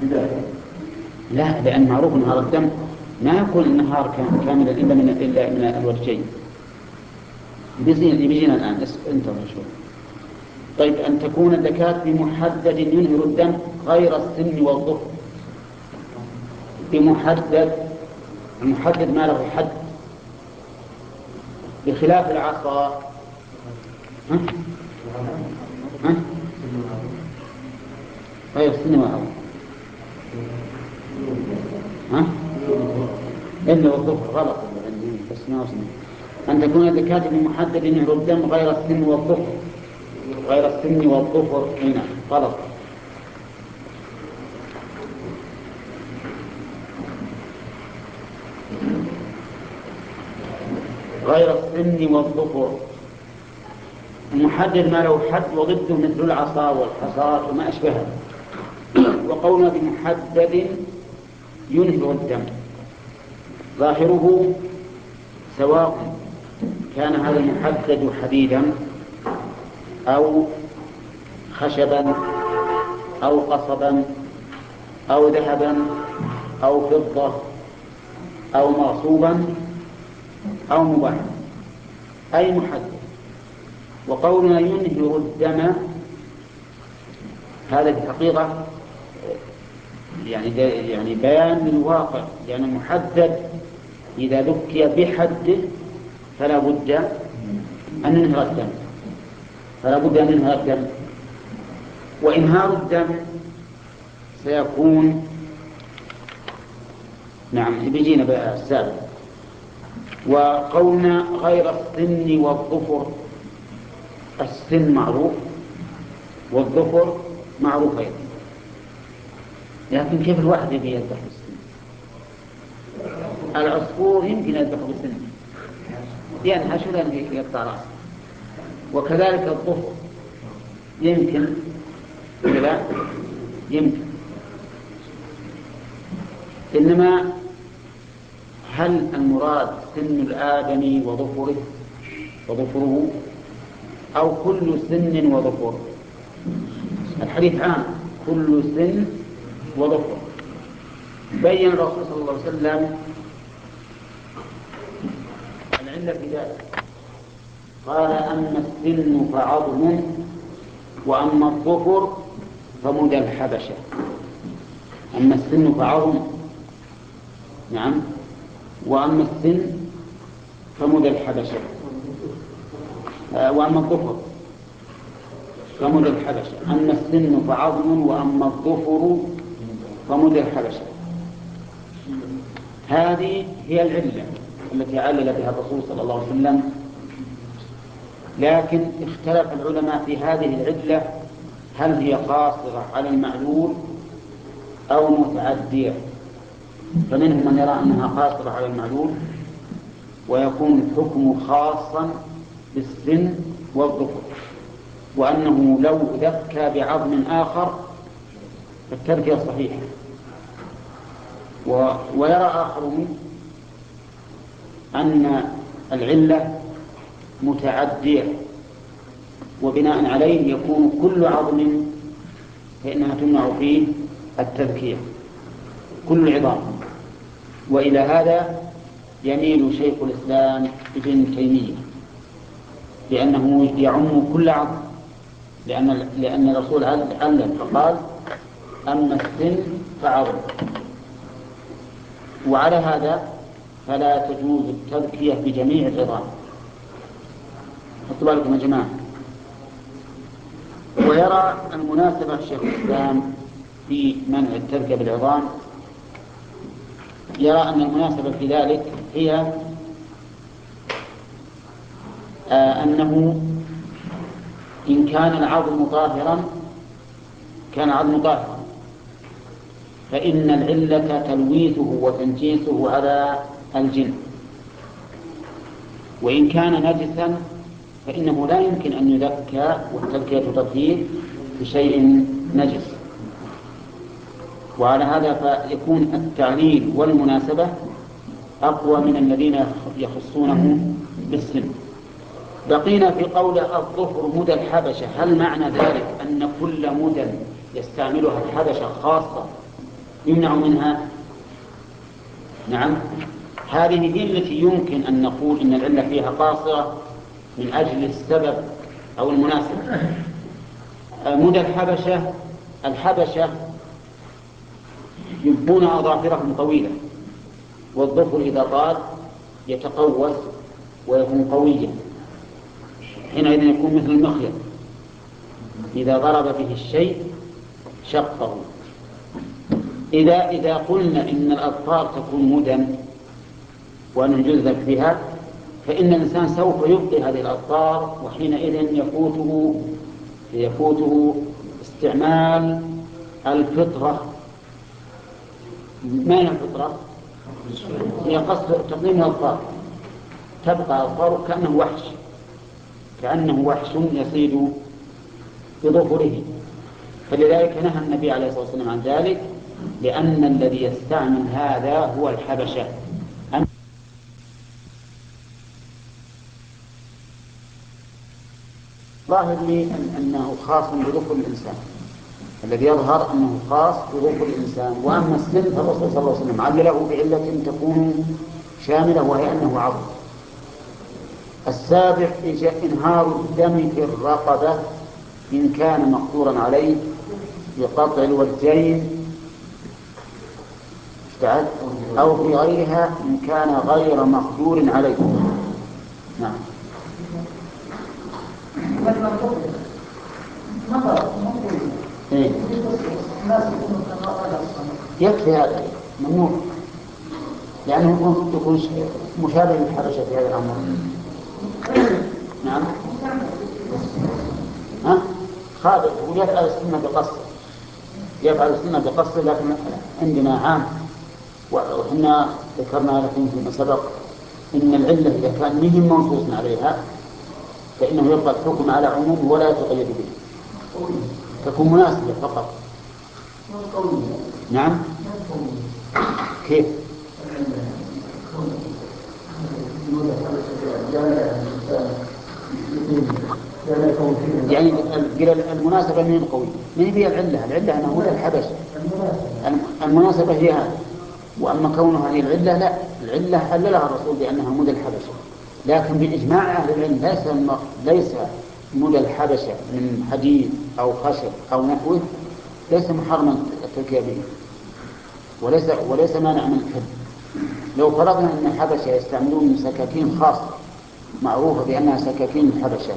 لا، لأن معروف أنهار الدم ما يكون النهار كاملا إلا من إلا من الوجهين. بيجينا بيجينا الآن انتظر شوي. طيب أن تكون الزكاة بمحدد ينهر الدم غير السن والظفر. بمحدد، المحدد ما له حد، بخلاف العصا. ها؟ ها؟ غير السن والظفر. ها؟ إلا والظفر غلط بس ما وصلنا. أن تكون الزكاة بمحدد ينهر الدم غير السن والظفر. غير السن والظفر هنا غلط. غير السن والظفر، المحدد ما له حد وضده مثل العصا والحصاة وما أشبهه. وقولنا بمحدد ينهر الدم ظاهره سواء كان هذا المحدد حديدا أو خشبا أو قصبا أو ذهبا أو فضة أو مغصوبا أو مباحا، أي محدد. وقولنا ينهر الدم هذا في الحقيقة يعني يعني بيان للواقع، لأن يعني المحدد إذا ذكي بحده فلا بد أن ننهر الدم، فلا بد أن ننهر الدم. وإنهار الدم سيكون نعم بيجينا بقى السابق. وقولنا غير السن والظفر، السن معروف والظفر معروف أيضا، لكن كيف الواحد يبي يذبح بالسن؟ العصفور يمكن يذبح بالسن ينحش ولا يقطع رأسه، وكذلك الظفر يمكن لا يمكن. إنما هل المراد سن الآدمي وظفره وظفره أو كل سن وظفر؟ الحديث عام كل سن وظفر. بين الرسول صلى الله عليه وسلم العلة في ذلك، قال أما السن فعظم وأما الظفر فمدى الحبشة. أما السن فعظم نعم، وأما السن فمدى الحبشة، وأما الظفر فمدى الحبشة. أما السن فعظم وأما الظفر فمدى الحبشة. هذه هي العلة التي علل بها الرسول صلى الله عليه وسلم. لكن اختلف العلماء في هذه العلة، هل هي قاصرة على المعلول أو متعدية؟ فمنهم من يرى أنها قاصرة على المعلول ويكون الحكم خاصا بالسن والظفر، وأنه لو ذكى بعظم آخر فالتذكية صحيحة. و... ويرى آخرون أن العلة متعدية، وبناء عليه يكون كل عظم فإنها تمنع فيه التذكية، كل العظام. وإلى هذا يميل شيخ الإسلام ابن تيمية، لأنه يعم كل عظم، لأن لأن الرسول علم فقال أما السن فعظم. وعلى هذا فلا تجوز التذكية بجميع العظام. خطوا بالكم يا جماعة. ويرى المناسبة شيخ الإسلام في منع التذكية بالعظام، يرى أن المناسبة في ذلك هي آه أنه إن كان العظم طاهرا كان العظم طاهرا فإن العلة تلويثه وتنجيسه على الجن، وإن كان نجسا فإنه لا يمكن أن يذكى والتذكية تطهير بشيء نجس. وعلى هذا فيكون التعليل والمناسبة أقوى من الذين يخصونه بالسن. بقينا في قول الظفر مدى الحبشة، هل معنى ذلك أن كل مدى يستعملها الحبشة خاصة يمنع منها؟ نعم، هذه هي التي يمكن أن نقول إن العلة فيها قاصرة من أجل السبب أو المناسبة. مدى الحبشة الحبشة يبون أظافرهم طويلة، والظفر إذا طال يتقوس ويكون قويا، حينئذ يكون مثل المخيط إذا ضرب به الشيء شقه. إذا إذا قلنا إن الأظفار تكون مدى وأن يجذب بها، فإن الإنسان سوف يبقي هذه الأظفار، وحينئذ يفوته يفوته استعمال الفطرة. ما هي الفطرة؟ هي قصد تقديم الأظفار، تبقى أظفاره كأنه وحش كأنه وحش يصيد بظفره. فلذلك نهى النبي عليه الصلاة والسلام عن ذلك، لأن الذي يستعمل هذا هو الحبشة. ظاهر لي أنه خاص بظفر الإنسان، الذي يظهر أنه خاص بظفر الإنسان. وأما السن فالرسول صلى الله عليه وسلم علله بعلة تكون شاملة، وهي أنه عظم. السابع إنهار الدم في الرقبة إن كان مقدورا عليه بقطع الوجهين أو في غيرها إن كان غير مقدور عليه. نعم. إيه؟ يكفي هذا ممنوع، لأنه يكون مشابه للحبشة في هذا الأمر. نعم. ها؟ خالد ويفعل السنة بقصر، يفعل السنة بقصر، لكن عندنا عام، وإحنا ذكرنا لكم فيما سبق إن العلة إذا كان مهم منصوص عليها فإنه يبقى الحكم على عموم ولا يتقيد به، تكون مناسبة فقط. نعم. كيف؟ يعني المناسبة من قوي من هي العلة؟ العلة أنه هو الحبش، المناسبة هي هذا. وأما كونها هي العلة لا، العلة حللها الرسول بأنها مدى الحبشة، لكن بإجماع أهل العلم ليس ليس مدى الحبشة من حديد أو خشب أو نحوه ليس محرما التركيب به، وليس وليس مانع من الحد. لو فرضنا أن الحبشة يستعملون سكاكين خاصة معروفة بأنها سكاكين الحبشة،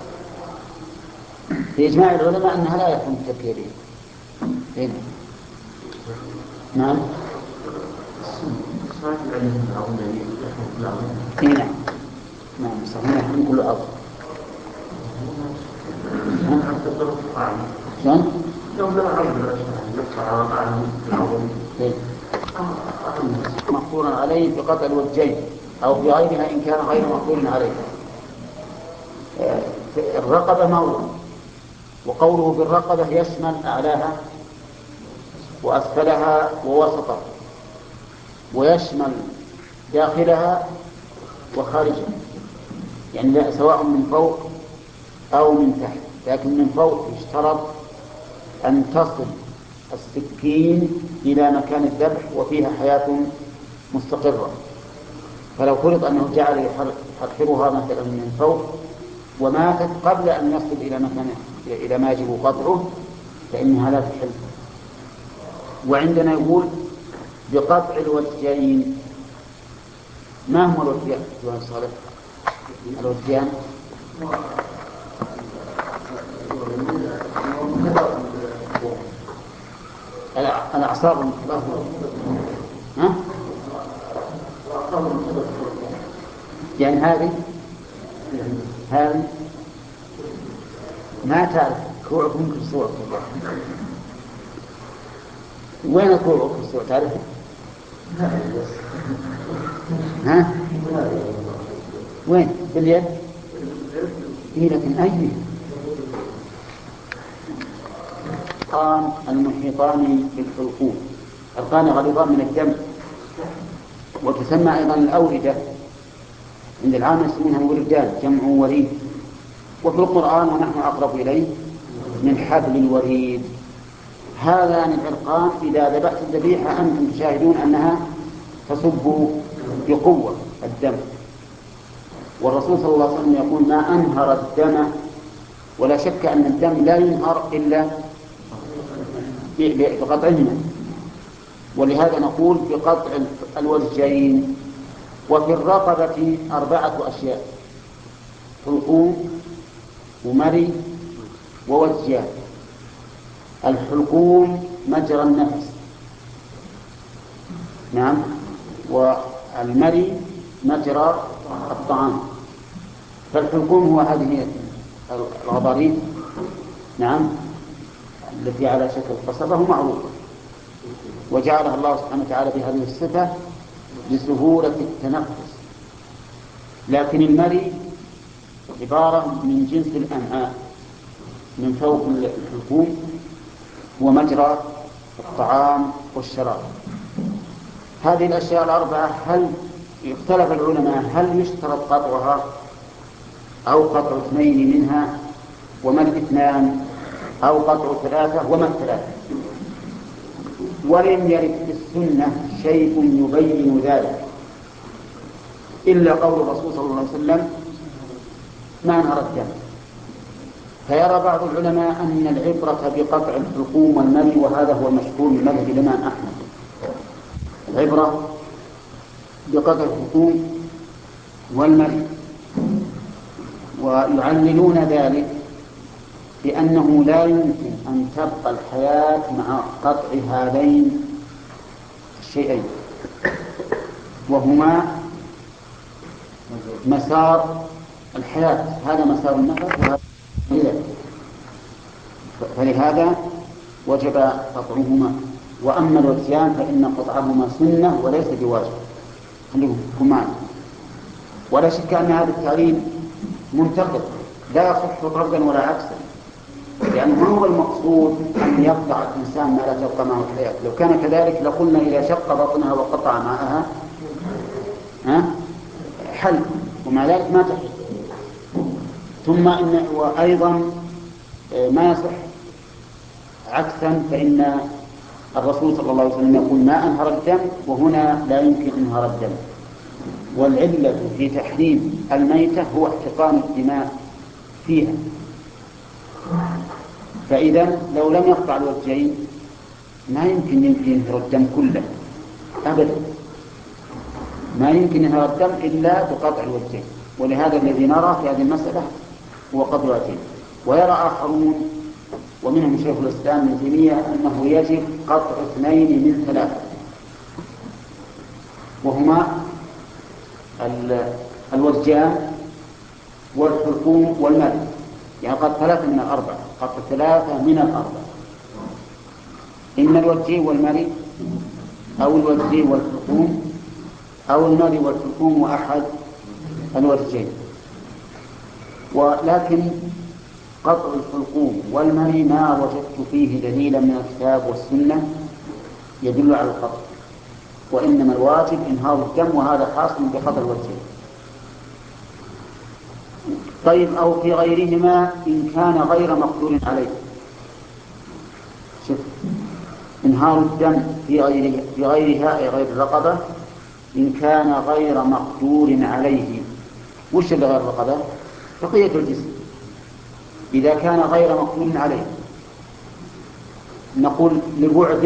في إجماع العلماء أنها لا يحرم التركيب به. نعم. نعم. نعم صحيح يحرم كل عظم. شلون؟ مقدورا عليه بقطع الوجهين أو بغيرها إن كان غير مقدور عليه. الرقبة موضع، وقوله بالرقبة يشمل أعلاها وأسفلها ووسطها، ويشمل داخلها وخارجها، يعني سواء من فوق أو من تحت، لكن من فوق يشترط أن تصل السكين إلى مكان الذبح وفيها حياة مستقرة. فلو فرض أنه جعل يحررها مثلا من فوق وماتت قبل أن يصل إلى مكان إلى ما يجب قطعه فإنها لا تحل. وعندنا يقول بقطع الوجهين. ما هم الوجهان يا صالح؟ الوجهان الأعصاب المتضافرة، ها؟ يعني هذه هذه ما تعرف كوعكم في الصورة. وين كوعك في الصورة تعرف؟ ها؟ وين؟ باليد؟ إيه لكن أي الأرقان المحيطان بالحلقوم. الأرقان غليظان من الدم، وتسمى أيضا الأوردة، عند العام يسمونها وردان جمع وريد، وفي القرآن ونحن أقرب إليه من حبل الوريد. هذان العرقان إذا ذبحت الذبيحة أنتم تشاهدون أنها تصب بقوة الدم، والرسول صلى الله عليه وسلم يقول ما أنهر الدم ولا شك أن الدم لا ينهر إلا بقطعهما، ولهذا نقول بقطع الوجهين. وفي الرقبة أربعة أشياء: حلقوم ومري ووجيان. الحلقوم مجرى النفس، نعم، والمري مجرى الطعام. فالحلقوم هو هذه الغضاريف، نعم، التي على شكل قصبة معروفة، وجعلها الله سبحانه وتعالى بهذه الصفة لسهولة التنفس. لكن المري عبارة من جنس الأمعاء من فوق الحلقوم، هو مجرى الطعام والشراب. هذه الأشياء الأربعة هل اختلف العلماء هل يشترط قطعها أو قطع اثنين منها وما الاثنان، أو قطع ثلاثة وما الثلاثة. ولم يرد في السنة شيء يبين ذلك إلا قول الرسول صلى الله عليه وسلم: ما انهر الدم. فيرى بعض العلماء أن العبرة بقطع الحلقوم والمري، وهذا هو المشهور من مذهب الإمام أحمد، العبرة بقطع الحلقوم والمري، ويعللون ذلك بأنه لا يمكن أن تبقى الحياة مع قطع هذين الشيئين، وهما مسار الحياة، هذا مسار النفس وهذا مسار، فلهذا وجب قطعهما. وأما الوجيان فإن قطعهما سنة وليس بواجب. خليكم معنا. ولا شك أن هذا التعليم منتقد لا يصح طردا ولا عكسا، لأنه هو المقصود أن يقطع الإنسان ما لا تبقى معه الحياة. لو كان كذلك لقلنا إذا شق بطنها وقطع معها ها حل، ومع ذلك ما تحل. ثم إن وأيضا ما يصح عكسا، فإن الرسول صلى الله عليه وسلم يقول: ما أنهر الدم، وهنا لا يمكن إنهار الدم. والعلة في تحريم الميتة هو احتقان الدماء فيها. فإذا لو لم يقطع الوجهين ما يمكن ينهر الدم كله أبدا، ما يمكن ينهر الدم إلا بقطع الوجهين. ولهذا الذي نرى في هذه المسألة هو قطع الوجهين. ويرى آخرون ومنهم شيخ الإسلام ابن تيمية أنه يجب قطع اثنين من ثلاثة، وهما الوجهان والحلقوم والمري، يعني قد ثلاثة من الأربعة، قد ثلاثة من الأربعة، إما الوجه والمري أو الوجه والحلقوم أو المري والحلقوم وأحد الوجهين. ولكن قطع الحلقوم والمري ما وجدت فيه دليلا من الكتاب والسنة يدل على القطع، وإنما الواجب إنهار الدم، وهذا حاصل بقطع الوجهين. طيب، أو في غيرهما إن كان غير مقدور عليه. شوف، إنهار الدم في غير في غيرها أي غير الرقبة إن كان غير مقدور عليه. وش اللي غير الرقبة؟ بقية الجسم. إذا كان غير مقدور عليه نقول لبعده،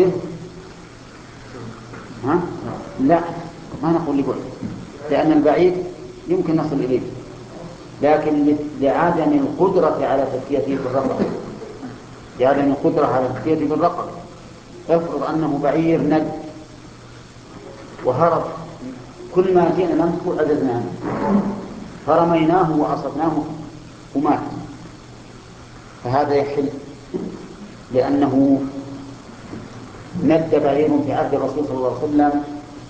ها؟ لا، ما نقول لبعده، لأن البعيد يمكن نصل إليه، لكن لعدم القدرة على تكفيته بالرقبة، لعدم القدرة على تكفيته بالرقبة. افرض أنه بعير ند وهرب، كل ما جئنا نمسكه عجزنا عنه، فرميناه وعصبناه ومات، فهذا يحل، لأنه ند بعير في عهد الرسول صلى الله عليه وسلم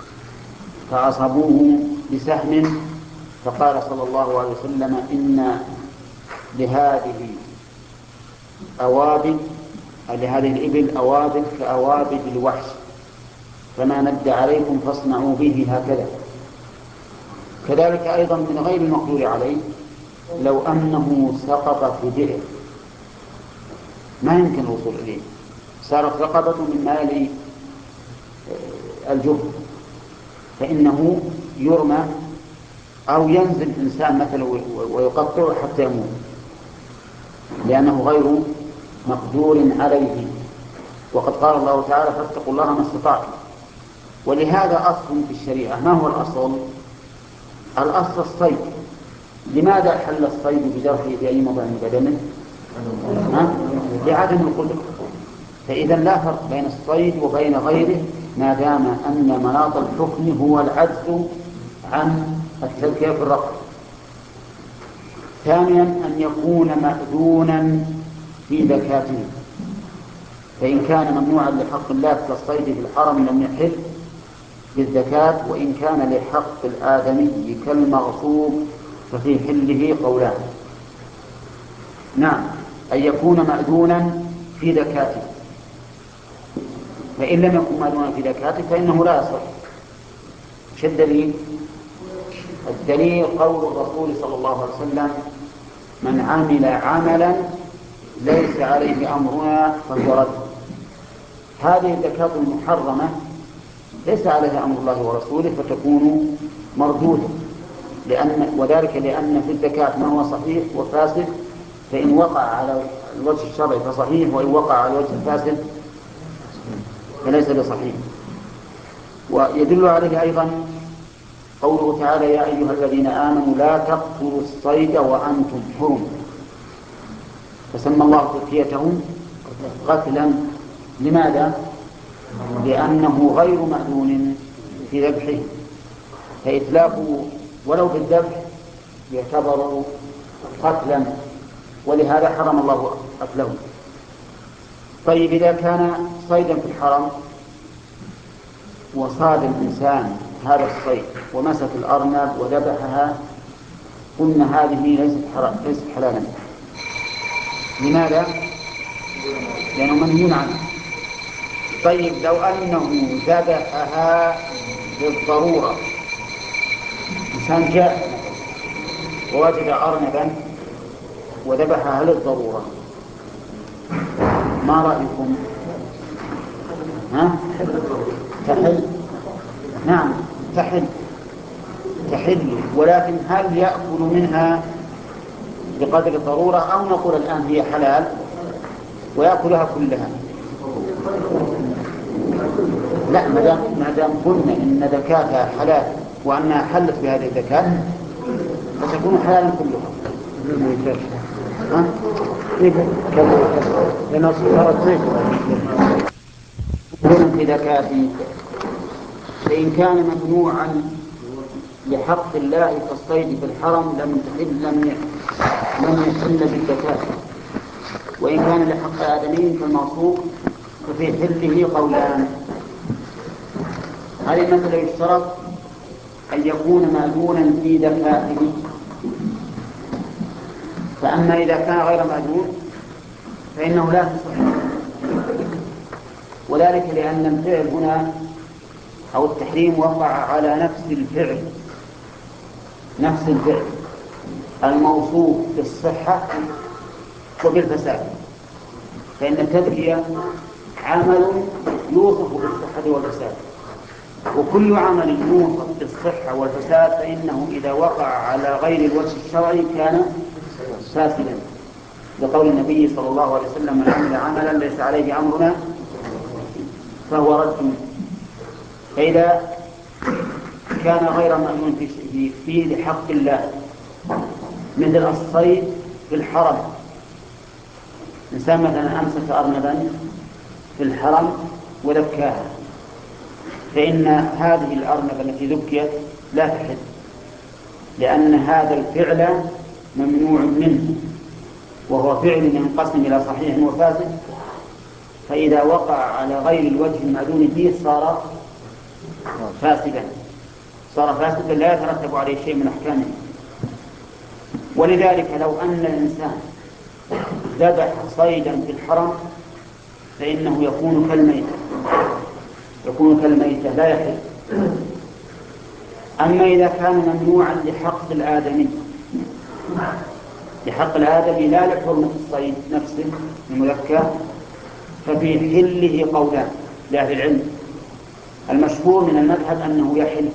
فعصبوه بسهم، فقال صلى الله عليه وسلم: إن لهذه أوابد لهذه الإبل أوابد كأوابد الوحش، فما ند عليكم فاصنعوا به هكذا. كذلك أيضا من غير المقدور عليه لو أنه سقط في بئر ما يمكن الوصول إليه، صارت رقبته من مال الجب، فإنه يرمى أو ينزل إنسان مثلا ويقطعه حتى يموت. لأنه غير مقدور عليه. وقد قال الله تعالى فاتقوا الله ما استطعتم. ولهذا أصل في الشريعة. ما هو الأصل؟ الأصل الصيد. لماذا حل الصيد بجرحه في أي موضع من بدنه؟ لعدم القدرة. فإذا لا فرق بين الصيد وبين غيره ما دام أن مناط الحكم هو العجز عن التذكية في الرقبة. ثانيا أن يكون مأذونا في زكاته، فإن كان ممنوعا لحق الله كالصيد في الحرم لم يحل بالزكاة، وإن كان لحق الآدمي كالمغصوب ففي حله قولان. نعم، أن يكون مأذونا في زكاته، فإن لم يكن مأذونا في زكاته فإنه لا يصح. ايش الدليل؟ الدليل قول الرسول صلى الله عليه وسلم من عمل عملا ليس عليه أمرنا فهو رد. هذه الزكاة المحرمة ليس عليها أمر الله ورسوله فتكون مردودة، لأن وذلك لأن في الزكاة ما هو صحيح وفاسد، فإن وقع على الوجه الشرعي فصحيح، وإن وقع على الوجه الفاسد فليس بصحيح. ويدل عليه أيضا قوله تعالى يا أيها الذين آمنوا لا تقتلوا الصيد وأنتم حرم، فسمى الله تركيته قتلا. لماذا؟ لأنه غير مأذون في ذبحه، فإتلافه ولو بالذبح يعتبر قتلا، ولهذا حرم الله قتله. طيب إذا كان صيدا في الحرم وصاد الإنسان هذا الصيد ومسك الأرنب وذبحها، قلنا هذه ليست ليست حلالا. لماذا؟ لأنه منهي عنه. طيب لو أنه ذبحها بالضرورة، إنسان جاء ووجد أرنبا وذبحها للضرورة، ما رأيكم؟ ها؟ تحل؟ نعم تحل تحل، ولكن هل يأكل منها بقدر الضرورة أو نقول الآن هي حلال ويأكلها كلها؟ لا، ما دام قلنا إن زكاتها حلال وأنها حلت بهذه الزكاة فتكون حلالا كلها. ها؟ لأن صارت زيت في زكاته، فإن كان ممنوعا لحق الله كالصيد في الحرم لم تحل لم لم يحل بالزكاة، وإن كان لحق آدمي كالمغصوب ففي حله قولان. هذه المسألة يشترط أن يكون مأذونا في زكاته، فأما إذا كان غير مأذون فإنه لا تصح، وذلك لأن الفعل هنا أو التحريم وقع على نفس الفعل نفس الفعل الموصوف بالصحة وبالفساد، فإن التذكية عمل يوصف بالصحة والفساد، وكل عمل يوصف بالصحة والفساد فإنه إذا وقع على غير الوجه الشرعي كان فاسدا، لقول النبي صلى الله عليه وسلم من عمل عملا ليس عليه أمرنا فهو رد. فإذا كان غير مأمون في فيه لحق الله مثل الصيد في الحرم، إنسان مثلا أمسك أرنبا في الحرم وذكاها، فإن هذه الأرنبة التي ذكيت لا تحل، لأن هذا الفعل ممنوع منه، وهو فعل ينقسم إلى صحيح وفاسد، فإذا وقع على غير الوجه المأذون فيه صار فاسدا صار فاسدا لا يترتب عليه شيء من أحكامه. ولذلك لو أن الإنسان ذبح صيدا في الحرم فإنه يكون كالميتة يكون كالميتة لا يحل. أما إذا كان ممنوعا لحق الآدمي لحق الآدمي لا لحرمة الصيد نفسه المذكى ففي حله قولان لأهل العلم. المشهور من المذهب أنه يحل،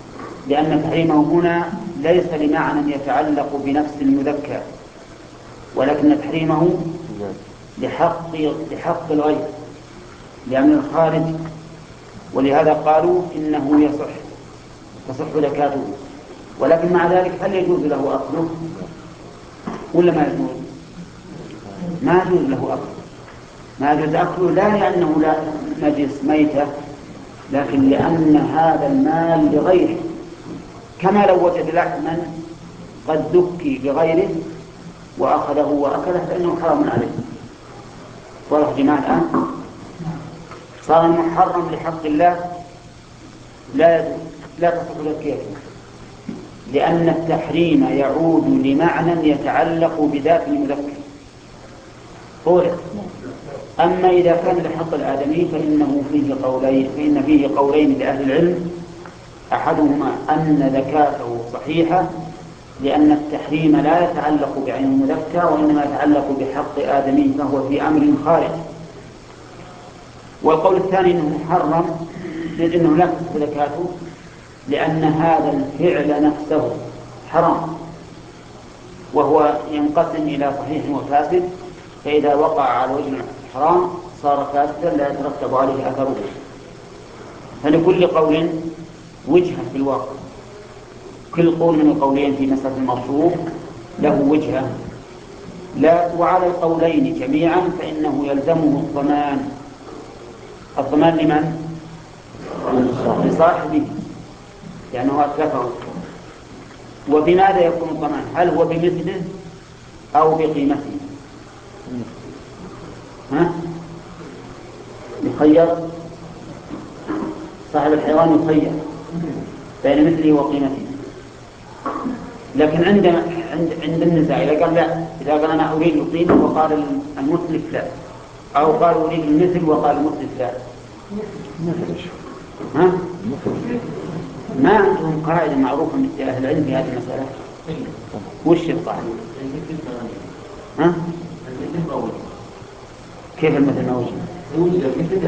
لأن تحريمه هنا ليس لمعنى يتعلق بنفس المذكى، ولكن تحريمه لحق لحق الغير لأمن الخارج، ولهذا قالوا إنه يصح تصح زكاته. ولكن مع ذلك هل يجوز له أكله ولا ما يجوز؟ ما يجوز له أكله، ما يجوز أكله لا لأنه لا نجس ميتة، لكن لأن هذا المال لغيره، كما لو وجد لحما قد ذكي بغيره وأخذه وأكله فإنه حرام عليه. واضح جماعة الآن؟ صار محرم لحق الله لا لا تصح زكاته، لأن التحريم يعود لمعنى يتعلق بذات المذكر. قولت أما إذا كان لحق الآدمي فإنه فيه قولين فإن فيه قولين لأهل العلم، أحدهما أن زكاته صحيحة لأن التحريم لا يتعلق بعين المذكر وإنما يتعلق بحق آدمي فهو في أمر خارج. والقول الثاني أنه محرم لأنه لا تصح زكاته لأن هذا الفعل نفسه حرام، وهو ينقسم إلى صحيح وفاسد، فإذا وقع على وجه الحرام صار فاسدا لا يترتب عليه أثره. فلكل قول وجهة في الواقع، كل قول من القولين في مسألة المرفوع له وجهة، لا وعلى القولين جميعا فإنه يلزمه الضمان. الضمان لمن؟ لصاحبه لأنه أتلفه. وبماذا يكون الضمان؟ هل هو بمثله أو بقيمته؟ ها؟ يخير صاحب الحيوان، يخير بين مثله وقيمته. لكن عند عند عند النزاع إذا قال لا، إذا قال أنا أريد القيمة وقال المثل لا، أو قال أريد المثل وقال المثل لا، ها؟ ما عندهم قاعدة معروفة من أهل العلم في هذه المسألة. وش القاعدة؟ ها؟ كيف المثل ما وجد؟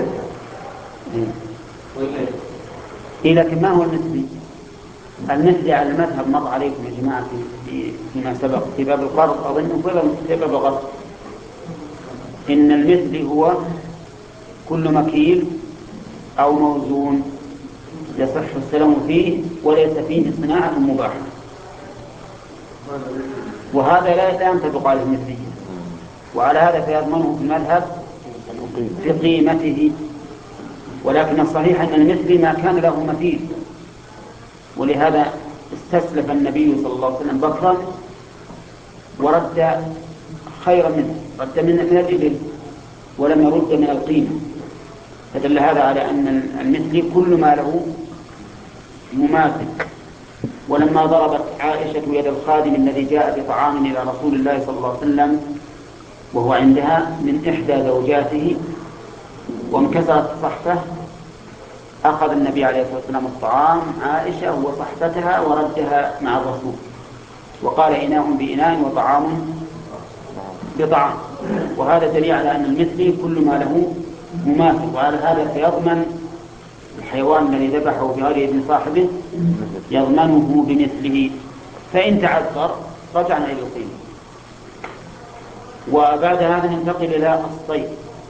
إيه لكن ما هو المثلي؟ المثلي على المذهب مر عليكم يا جماعة في فيما سبق في باب القرض، أظن في باب القرض، إن المثلي هو كل مكيل أو موزون يصح السلام فيه وليس فيه صناعة مباحة، وهذا لا ينطبق على المثلية، وعلى هذا فيضمنه في المذهب في قيمته. ولكن الصحيح أن المثلي ما كان له مثيل، ولهذا استسلف النبي صلى الله عليه وسلم بكرا ورد خيرا منه، رد من من الإبل ولم يرد من القيمة، فدل هذا على أن المثلي كل ما له مماثل. ولما ضربت عائشة يد الخادم الذي جاء بطعام إلى رسول الله صلى الله عليه وسلم وهو عندها من إحدى زوجاته وانكسرت صحفة، أخذ النبي عليه الصلاة والسلام الطعام عائشة وصحفتها وردها مع الرسول، وقال إناء بإناء وطعام بطعام. وهذا دليل على أن المثلي كل ما له مماثل، وعلى هذا فيضمن الحيوان الذي ذبحه بغير إذن صاحبه يضمنه بمثله، فإن تعذر رجعنا إلى القيمة. وبعد هذا ننتقل إلى الصيد.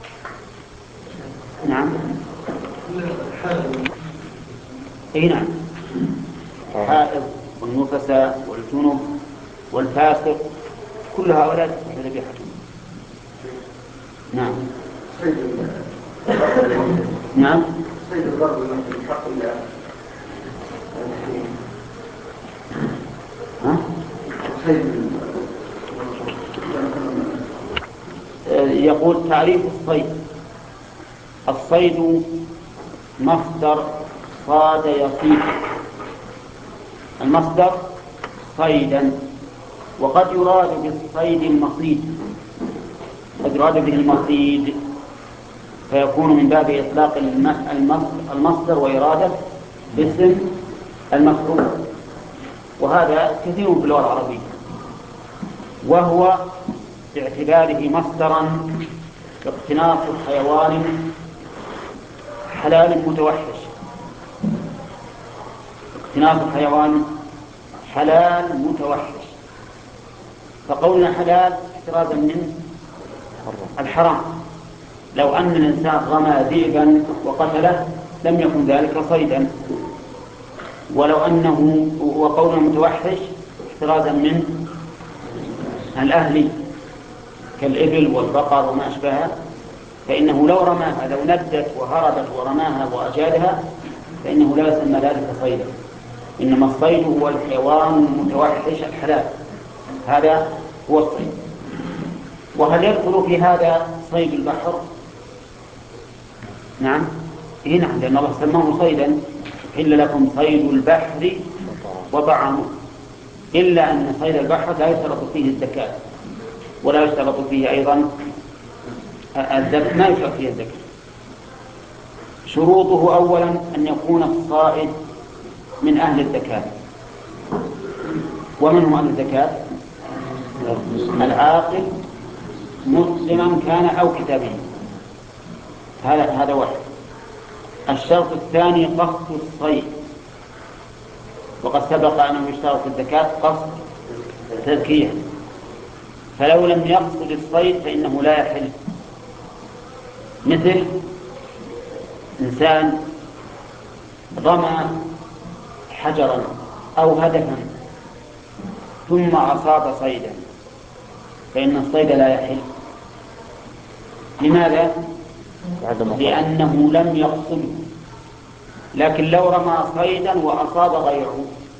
نعم. اي نعم، الحائض والنفساء والجنب والفاسق كل هؤلاء تصح ذبيحتهم. نعم. نعم. ها؟ يقول تعريف الصيد: الصيد مصدر صاد يصيد، المصدر صيدا، وقد يراد بالصيد المصيد، قد يراد به المصيد فيكون من باب إطلاق المصدر وإرادة باسم المفعول، وهذا كثير في اللغة العربية، وهو باعتباره مصدرا اقتناص حيوان حلال متوحش، اقتناص حيوان حلال متوحش. فقولنا حلال احترازا من الحرام. لو أن الإنسان رمى ذئبا وقتله لم يكن ذلك صيدا، ولو أنه وقوله متوحش احترازا من الأهل كالإبل والبقر وما أشبهها، فإنه لو رماها لو ندت وهربت ورماها وأجادها فإنه لا يسمى ذلك صيدا، إنما الصيد هو الحيوان المتوحش الحلال، هذا هو الصيد. وهل يدخل في هذا صيد البحر؟ نعم، إيه نعم، لأن الله سماه صيدا، إلا لكم صيد البحر وطعامه، إلا أن صيد البحر لا يشترط فيه الزكاة ولا يشترط فيه أيضا الذبح، ما يشترط فيه الذبح. شروطه أولا أن يكون الصائد من أهل الزكاة. ومن هم أهل الزكاة؟ العاقل مسلما كان أو كتابيا، هذا هذا واحد. الشرط الثاني قصد الصيد، وقد سبق أنه يشترط في الزكاة قصد تزكية، فلو لم يقصد الصيد فإنه لا يحل. مثل إنسان رمى حجرا أو هدفا ثم أصاب صيدا فإن الصيد لا يحل. لماذا؟ لأنه لم يقصده. لكن لو رمى صيدا وأصاب غيره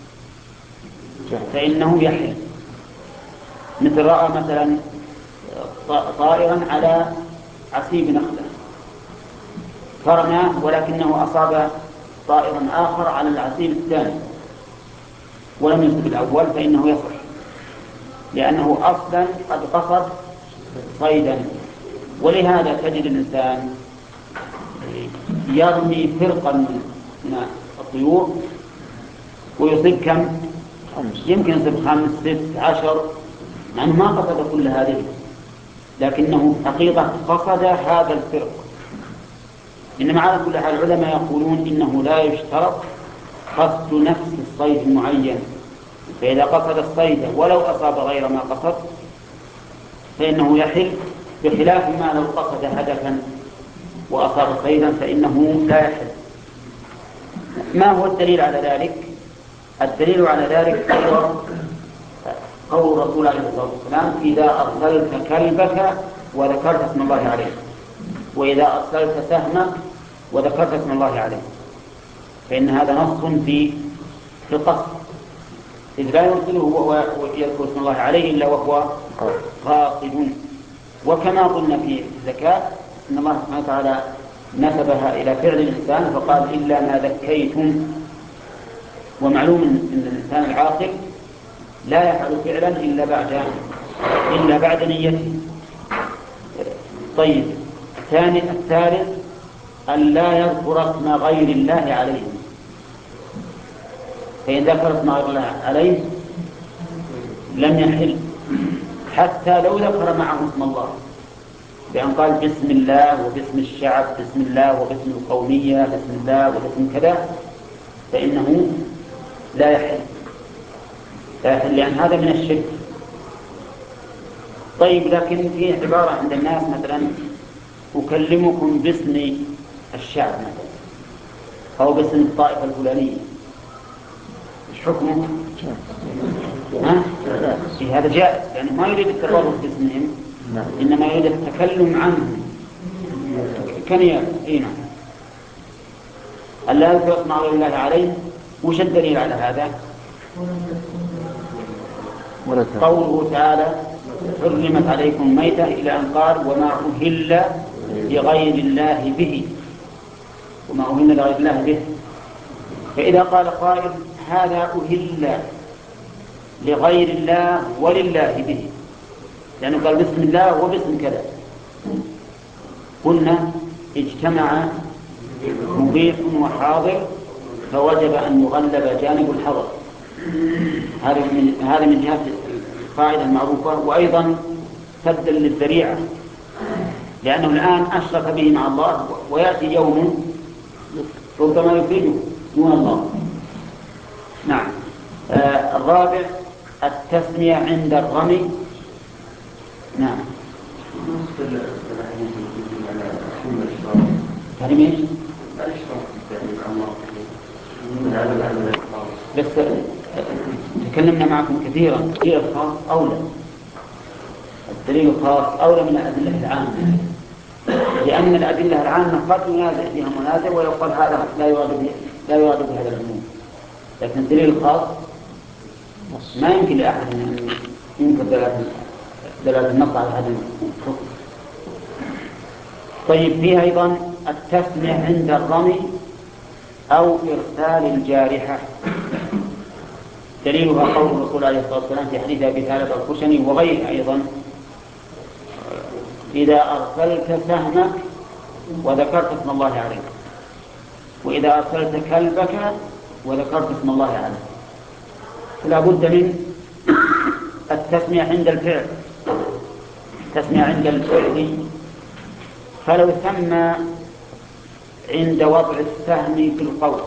فإنه يحل. مثل رأى مثلا طائرا على عصيب نخلة فرماه ولكنه أصاب طائرا آخر على العصيب الثاني ولم يصب الأول فإنه يصح، لأنه أصلا قد قصد صيدا. ولهذا تجد الإنسان يرمي فرقا من الطيور ويصيب كم؟ يمكن يصيب خمس ست عشر، مع أنه ما قصد كل هذه، لكنه حقيقة قصد هذا الفرق. إنما على كل حال العلماء يقولون إنه لا يشترط قصد نفس الصيد المعين، فإذا قصد الصيد ولو أصاب غير ما قصد فإنه يحل، بخلاف ما لو قصد هدفا وأصاب صيدا فإنه لا يحل. ما هو الدليل على ذلك؟ الدليل على ذلك هو قول الرسول عليه الصلاة والسلام: إذا أرسلت كلبك وذكرت اسم الله عليه، وإذا أرسلت سهمك وذكرت اسم الله عليه، فإن هذا نص في في القصد، إذ لا يرسله ويذكر اسم الله عليه إلا وهو قاصد. وكما قلنا في الزكاة إن الله سبحانه وتعالى نسبها إلى فعل الإنسان فقال: إلا ما ذكيتم. ومعلوم أن الإنسان العاقل لا يفعل فعلا إلا بعد إلا بعد نيته. طيب، الثاني الثالث أن لا يذكر اسم غير الله عليه، فإن ذكر اسم غير الله عليه لم يحل، حتى لو ذكر معه اسم الله، بأن قال بسم الله وباسم الشعب، بسم الله وباسم القومية، بسم الله وباسم كذا، فإنه لا يحل لا يحل لأن هذا من الشرك. طيب، لكن في عبارة عند الناس مثلا: أكلمكم باسم الشعب مثلا، أو باسم الطائفة الفلانية، إيش حكمه؟ ها؟ هذا جائز، لأنه ما يريد التطرف باسمهم، إنما يريد التكلم عنهم كنيابة. إيه نعم. ألا يذكر اسم غير الله عليه. وش الدليل على هذا؟ قوله تعالى: حرمت عليكم ميتة، إلى أن قال: وما أهل لغير الله به، وما أهل لغير الله به. فإذا قال قائل: هذا أهل لغير الله ولله به، لأنه قال بسم الله وباسم كذا، قلنا اجتمع مضيف وحاضر فوجب أن يغلب جانب الحضر. هذا من هذا من جهة القاعدة المعروفة، وأيضا سدا للذريعة، لأنه الآن أشرك به مع الله، ويأتي يوم ربما يفرده دون الله. نعم. آه الرابع التسمية عند الرمي نعم. نصف الحديث يدل على حمل الإشراف. تحريم ايش؟ الإشراف بالتعليم الله من هذا العمل الخاص. بس تكلمنا معكم كثيرا الدليل الخاص أولى. الدليل الخاص أولى من الأدلة العامة، لأن الأدلة العامة قد ينازع فيها منازع ويقال هذا لا يراد به لا يراد بهذا العموم، لكن الدليل الخاص ما يمكن لأحد أن ينكر دلالة النص على هذا الحكم. طيب، فيه أيضا التسمية عند الرمي أو إرسال الجارحة، دليلها قول الرسول عليه الصلاة والسلام في حديث أبي ثعلبة الخشني وغيره أيضا: إذا أرسلت سهمك وذكرت اسم الله عليه، وإذا أرسلت كلبك وذكرت اسم الله عليه. فلا بد من التسمية عند الفعل، التسمية عند الفعل. فلو سمى عند وضع السهم في القوس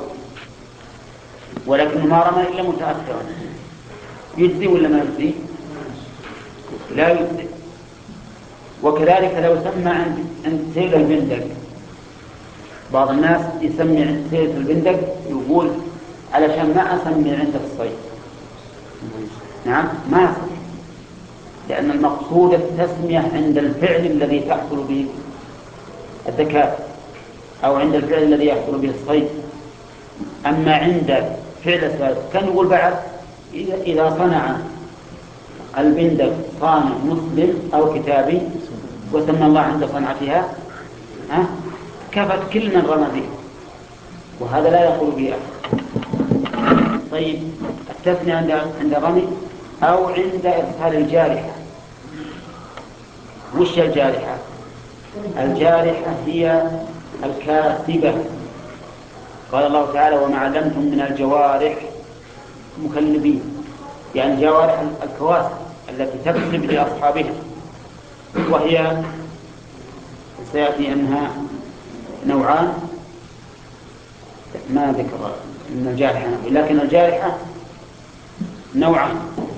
ولكن ما رمى إلا متأخرا، يجزي ولا ما يجزي؟ لا يجزي. وكذلك لو سمى عند سيل البندق، بعض الناس يسمي عند سيل البندق يقول علشان ما أسمي عند الصيد. نعم، ما يصح، لأن المقصود التسمية عند الفعل الذي تحصل به الذكاء أو عند الفعل الذي يحصل به الصيد. أما عند فعل الصيد كان يقول بعد إذا صنع البندق صانع مسلم أو كتابي وسمى الله عند صنعتها ها كفت كل من رمى به، وهذا لا يقول به أحد. طيب، التسمية عند عند الرمي أو عند إرسال الجارحة. وش الجارحة؟ الجارحة هي الكاسبة. قال الله تعالى: وما علمتم من الجوارح مكلبين، يعني جوارح الكواسب التي تكسب لأصحابها، وهي سيأتي أنها نوعان ما ذكر من الجارحة، لكن الجارحة نوعان: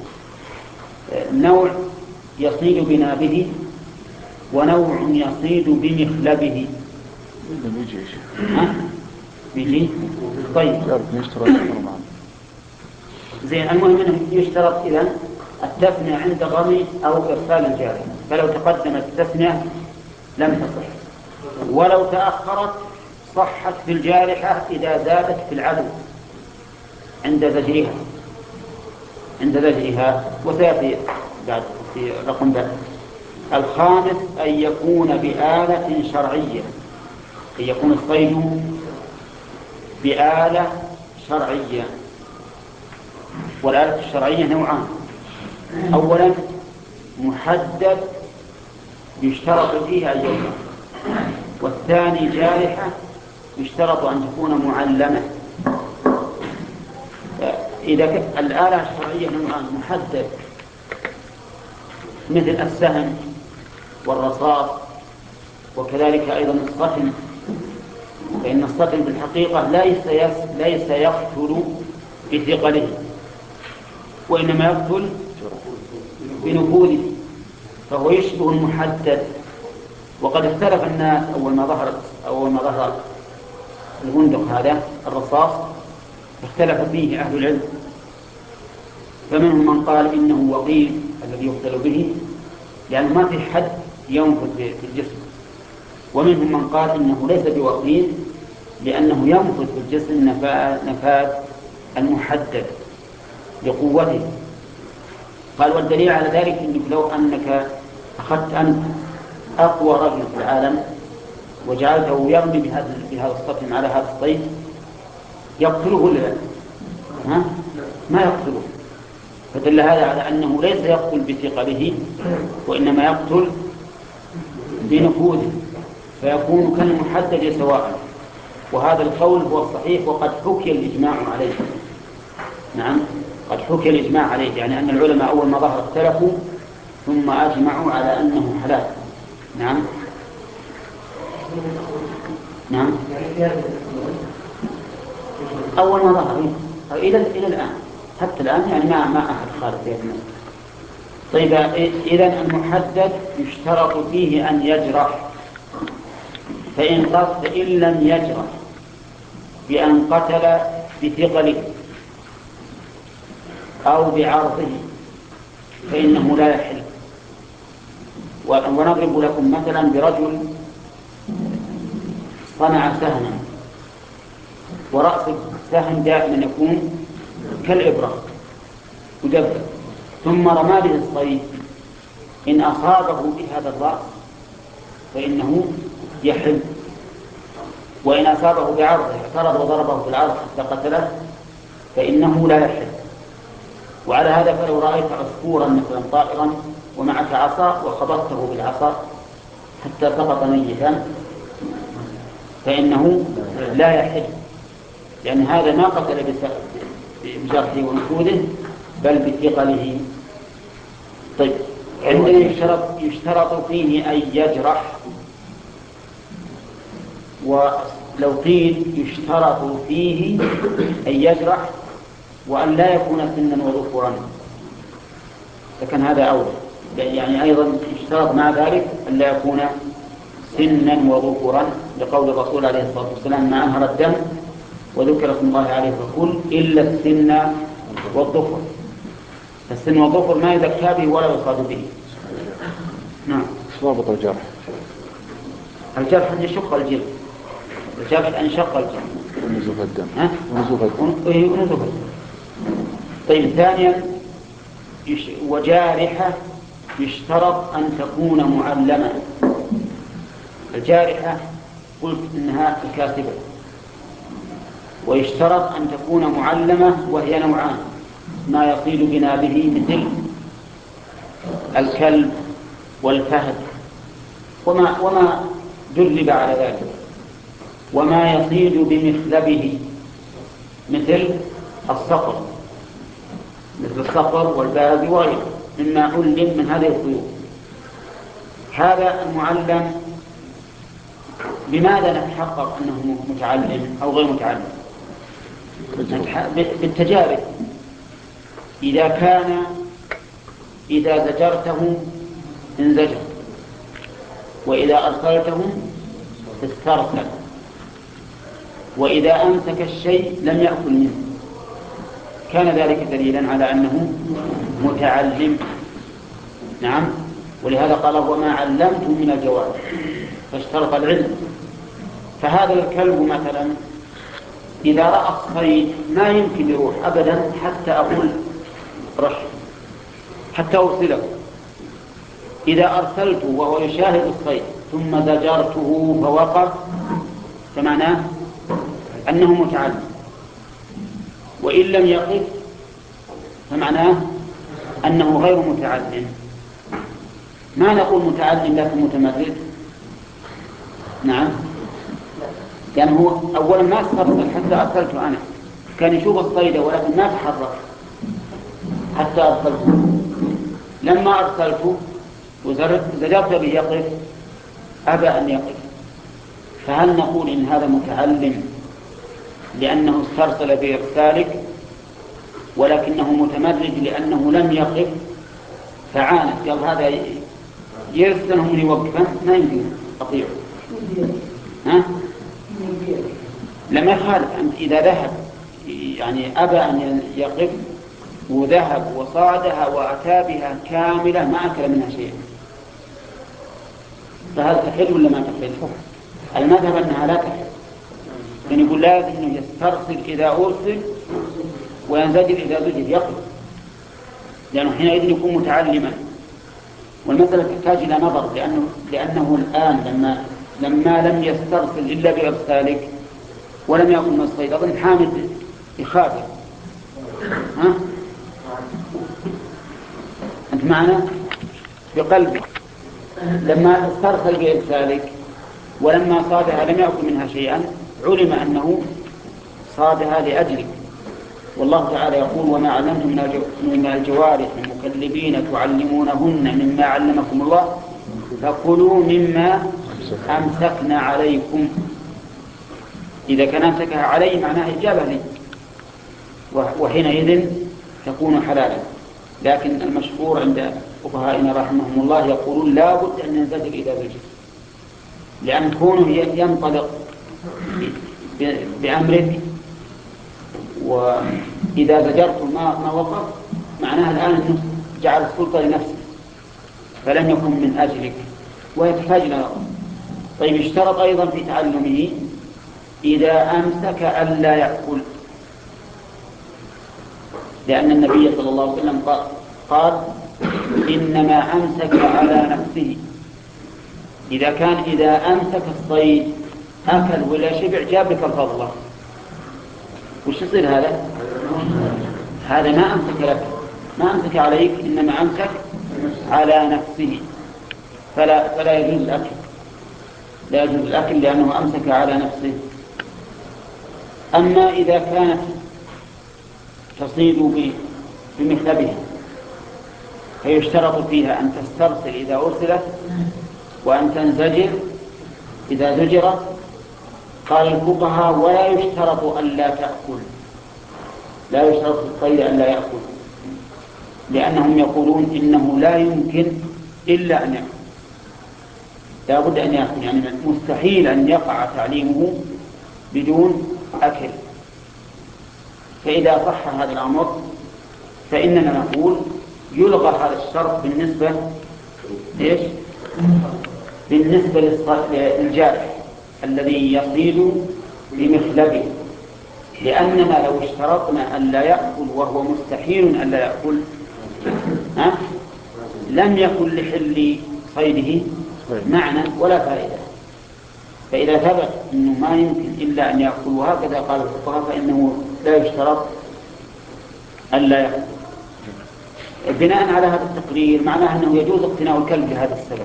نوع يصيد بنابه ونوع يصيد بمخلبه. ها؟ بيجي؟ طيب، زين. المهم أنه يشترط إذن التسمية عند الرمي أو إرسال الجارحة، فلو تقدمت التسمية لم تصح، ولو تأخرت صحت في الجارحة إذا زادت في العدو عند زجرها عند زجرها وسيأتي بعد في رقم ذلك. الخامس أن يكون بآلة شرعية، أن يكون الصيد بآلة شرعية. والآلة الشرعية نوعان: أولا محدد يشترط فيها اليوم، والثاني جارحة يشترط أن تكون معلمة. إذا الآلة الشرعية نوعان: محدد مثل السهم والرصاص، وكذلك أيضا الصفن، فإن الصفن بالحقيقة ليس ليس يقتل بثقله، وإنما يقتل بنفوذه، فهو يشبه المحدد. وقد اختلف الناس أول ما ظهر أول ما ظهر البندق هذا الرصاص، اختلف فيه أهل العلم، فمنهم من قال إنه وقيل الذي يقتل به لأنه ما في حد ينفذ في الجسم، ومنهم من قال إنه ليس بوقيل لأنه ينفذ في الجسم نفاذ المحدد لقوته. قال: والدليل على ذلك إنك لو أنك أخذت أنت أقوى رجل في العالم وجعلته يرمي بهذا بهذا الصفن على هذا الصيد يقتله ولا لا؟ ها؟ ما يقتله. فدل هذا على أنه ليس يقتل بثقله وإنما يقتل بنفوذه، فيكون كالمحدد سواء. وهذا القول هو الصحيح، وقد حكي الإجماع عليه. نعم، قد حكي الإجماع عليه، يعني أن العلماء أول ما ظهر اختلفوا ثم أجمعوا على أنه حلال. نعم نعم أول ما ظهر إلى إلى الآن، حتى الآن يعني ما ما أحد خالف في هذا. طيب إذن المحدد يشترط فيه أن يجرح، فإن قصد إن لم يجرح بأن قتل بثقله أو بعرضه فإنه لا يحل. ونضرب لكم مثلا برجل صنع سهما، ورأس السهم دائما يكون كالإبرة مدبر، ثم رمى به الصيد، إن أصابه بهذا الرأس فإنه يحل، وإن أصابه بعرضه اعترض وضربه في العرض حتى قتله فإنه لا يحل. وعلى هذا فلو رأيت عصفورا مثلا طائرا ومعك عصا وخبطته بالعصا حتى سقط ميتا فإنه لا يحل، لأن هذا ما قتل بجرحه ونفوذه بل بثقله. طيب عندنا يشترط, يشترط فيه أن يجرح، ولو قيل يشترط فيه أن يجرح وأن لا يكون سنا وظفرا لكن هذا أولى، يعني أيضا يشترط مع ذلك أن لا يكون سنا وظفرا، لقول الرسول عليه الصلاة والسلام ما أنهر الدم وذكر اسم الله عليه فقل إلا السن والظفر. السن والظفر ما يذكى به ولا يصاد به. نعم. ضابط الجرح. الجرح أن يشق الجلد، الجرح أن شق الجلد ونزوف الدم. ها؟ ونزوف الدم. إيه ونزوف الدم. طيب ثانيا يش... وجارحة يشترط أن تكون معلمة. الجارحة قلت إنها الكاتبة، ويشترط أن تكون معلمة وهي نوعان: ما يصيد بنابه مثل الكلب والفهد وما, وما درب على ذلك، وما يصيد بمخلبه مثل الصقر مثل الصقر والباز وغيره مما علم من هذه الطيور. هذا المعلم بماذا نتحقق أنه متعلم أو غير متعلم؟ بالتجارب. إذا كان إذا زجرته انزجر، وإذا أرسلته استرسل، وإذا أمسك الشيء لم يأكل منه، كان ذلك دليلا على أنه متعلم. نعم. ولهذا قال وما علمتم من الجوارح، فاشترط العلم. فهذا الكلب مثلا إذا رأى الصيد ما يمكن يروح أبدا حتى أقول رش، حتى أرسله. إذا أرسلته وهو يشاهد الصيد ثم زجرته فوقف فمعناه أنه متعلم، وإن لم يقف فمعناه أنه غير متعلم. ما نقول متعلم لكن متمرد. نعم. يعني هو أولا ما استرسل حتى أرسلته أنا، كان يشوف الصيد ولكن ما تحرك حتى أرسلته. لما أرسلته وزجرت به يقف أبى أن يقف. فهل نقول إن هذا متعلم لأنه استرسل بإرسالك، ولكنه متمرد لأنه لم يقف فعانت قال هذا يرسله من يوقفه ما يمكن أطيعه؟ ها؟ لما يخالف إذا ذهب يعني أبى أن يقف وذهب وصادها وأتى بها كاملة ما أكل منها شيء، فهل تحل ولا ما تحل؟ المذهب أنها لا تحل، يعني يقول لازم أنه يسترسل إذا أرسل وينزجر إذا زجر يقف، لأنه حينئذ يكون متعلما. والمسألة تحتاج إلى نظر، لأنه, لأنه الآن لما, لما لم يسترسل إلا بإرسالك ولم يكن من الصيد أظن حامد يخافر. ها؟ أنت معنا بقلبك لما استرسل بإرسالك ولما صادها لم يأكل منها شيئا علم أنه صادها لأجلك. والله تعالى يقول وما علمتم من الجوارح المكلبين تعلمونهن مما علمكم الله فكلوا مما أمسكنا عليكم. إذا كان أمسكها علي معناه إجابة لي، وحينئذ تكون حلالا. لكن المشهور عند فقهائنا رحمهم الله يقولون لا بد أن ينزجر إذا زجر، لأن كونه ينطلق بأمرك وإذا زجرت ما ما وقف معناها الآن أنه جعل السلطة لنفسه فلم يكن من أجلك ويحتاج إلى نظر. طيب اشترط أيضا في تعلمه إذا أمسك ألا يأكل، لأن النبي صلى الله عليه وسلم قال إنما أمسك على نفسه. إذا كان إذا أمسك الصيد أكل ولا شبع جاب لك الفضلة، وش يصير هذا؟ هذا ما أمسك لك، ما أمسك عليك، إنما أمسك على نفسه، فلا, فلا يجوز الأكل، لا يجوز الأكل لأنه أمسك على نفسه. أما إذا كانت تصيد بمخلبها فيشترط فيها أن تسترسل إذا أرسلت وأن تنزجر إذا زجرت. قال الفقهاء ولا يشترط أن لا تأكل، لا يشترط الطير أن لا يأكل، لأنهم يقولون إنه لا يمكن إلا أن يأكل، لا بد أن يأكل، يعني مستحيل أن يقع تعليمه بدون أكل. فإذا صح هذا الأمر فإننا نقول يلغى هذا الشرط بالنسبة إيش؟ بالنسبة للجارح الذي يصيد بمخلبه، لأننا لو اشترطنا أن لا يأكل وهو مستحيل أن لا يأكل ها؟ لم يكن لحل صيده معنى ولا فائدة. فإذا ثبت أنه ما يمكن إلا أن يأكل وهكذا قال الفقهاء فإنه لا يشترط أن لا يأكل. بناء على هذا التقرير معناه أنه يجوز اقتناء الكلب لهذا السبب.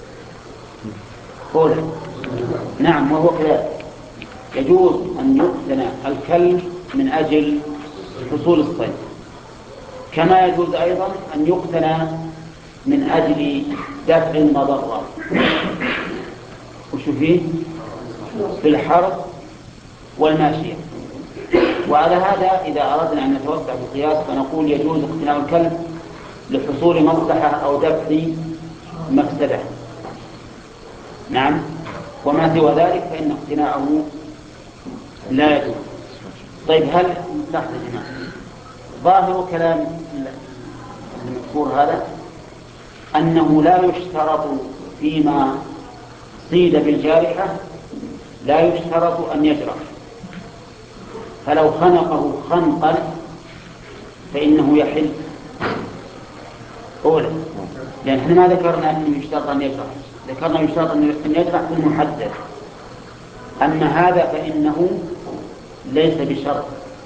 قول نعم، وهو كذلك يجوز أن يقتنى الكلب من أجل حصول الصيد، كما يجوز أيضا أن يقتنى من أجل دفع المضرة. وش فيه؟ في الحرث والماشية. وعلى هذا إذا أردنا أن نتوسع في القياس فنقول يجوز اقتناء الكلب لحصول مصلحة أو دفع مفسدة. نعم، وما سوى ذلك فإن اقتناءه لا يجوز. طيب هل لحظة يا جماعة، ظاهر كلام المذكور هذا أنه لا يشترط فيما صيد بالجارحة لا يشترط أن يجرح، فلو خنقه خنقا فإنه يحل أولا، لأن احنا ما ذكرنا أنه يشترط أن يجرح، ذكرنا يشترط أن يجرح في المحدد. أما هذا فإنه ليس بشرط،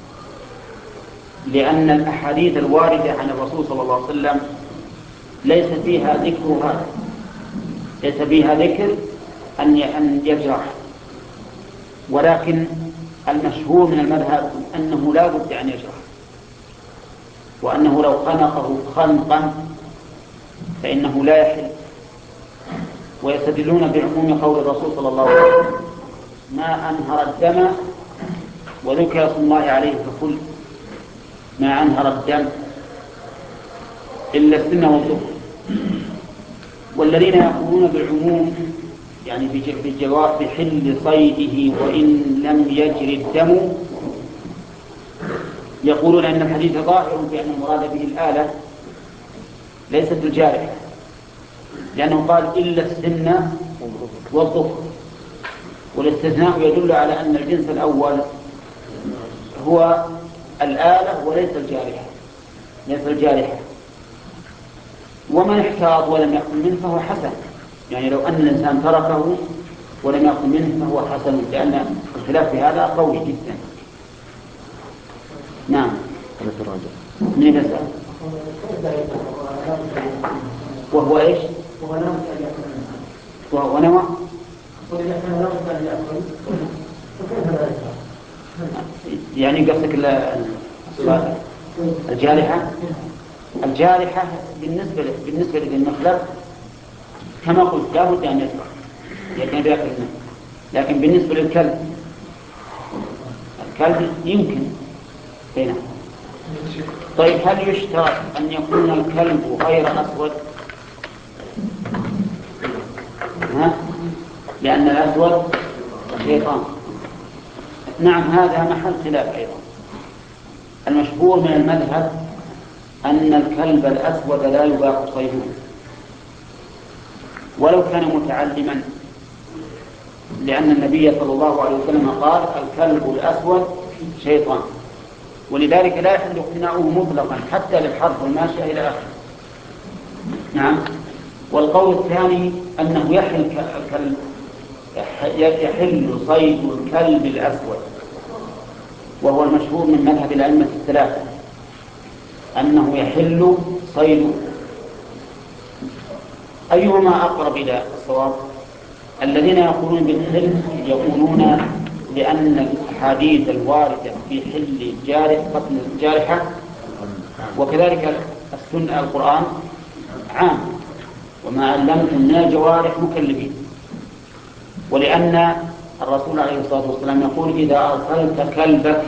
لأن الأحاديث الواردة عن الرسول صلى الله عليه وسلم ليس فيها ذكر هذا، ليس فيها ذكر أن يجرح، ولكن المشهور من المذهب أنه لا بد أن يجرح، وأنه لو خنقه خنقا فإنه لا يحل. ويستدلون بعموم قول الرسول صلى الله عليه وسلم ما أنهر الدم وذكر اسم الله عليه فكل ما أنهر الدم إلا السن والظفر. والذين يقولون بالعموم يعني بالجواب بحل صيده وإن لم يجري الدم يقولون أن الحديث ظاهر بأن المراد به الآلة ليست الجارحة، لأنه قال إلا السن والظفر، والاستثناء يدل على أن الجنس الأول هو الآلة وليس الجارحة، ليس الجارحة. ومن احتاط ولم يأكل منه فهو حسن، يعني لو أن الإنسان تركه ولم يأكل منه فهو حسن، لأن الخلاف في هذا قوي جدا. نعم، من يسأل وهو إيش؟ وهو نوى يعني قصدك الجارحة الجارحة بالنسبة بالنسبة للمخلب كما قلت لا بد أن يجرح لكن بيأكل منه، لكن بالنسبة للكلب الكلب يمكن هنا. طيب هل يشترط أن يكون الكلب غير أسود ها؟ لأن الأسود شيطان. نعم هذا محل خلاف أيضا. المشهور من المذهب أن الكلب الأسود لا يباح صيده ولو كان متعلما، لأن النبي صلى الله عليه وسلم قال الكلب الأسود شيطان، ولذلك لا يحل اقتناؤه مطلقا حتى للحرث والماشية إلى آخره. نعم. والقول الثاني أنه يحل الكلب يحل صيد الكلب الأسود، وهو المشهور من مذهب الأئمة الثلاثة أنه يحل صيد. أيهما أقرب إلى الصواب؟ الذين يقولون بالحل يقولون لأن الأحاديث الواردة في حل الجارح قتل الجارحة وكذلك السنة القرآن عام، وما علمتم من الجوارح مكلبين، ولأن الرسول عليه الصلاة والسلام يقول إذا أرسلت كلبك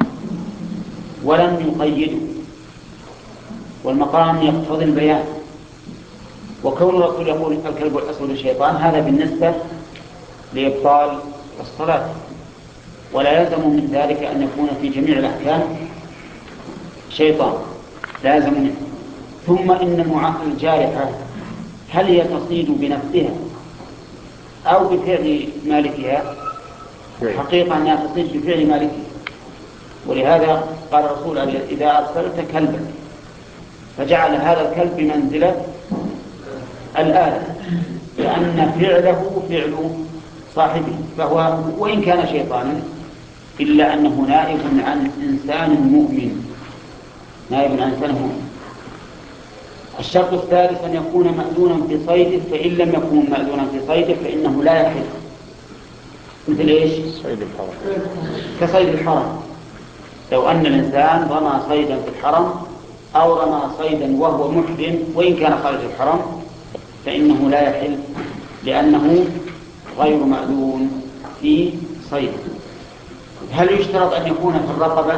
ولم يقيده، والمقام يقتضي البيان. وكون الرسول يقول الكلب الأسود الشيطان هذا بالنسبة لإبطال الصلاة، ولا يلزم من ذلك أن يكون في جميع الأحكام شيطان، لا يلزم منه. ثم إن الجارحة هل هي تصيد بنفسها أو بفعل مالكها؟ حقيقة أنها تصيد بفعل مالكها، ولهذا قال الرسول إذا أرسلت كلبا، فجعل هذا الكلب بمنزلة الآلة، لأن فعله فعل صاحبه، فهو وإن كان شيطانا إلا أنه نائب عن إنسان مؤمن، نائب عن إنسان مؤمن. الشرط الثالث أن يكون مأذونا في صيده، فإن لم يكن مأذونا في صيده فإنه لا يحل. مثل إيش؟ صيد الحرم. كصيد الحرم، لو أن الإنسان رمى صيدا في الحرم أو رمى صيدا وهو محرم وإن كان خارج الحرم فإنه لا يحل، لأنه غير مأذون في صيد. هل يشترط أن يكون في الرقبة؟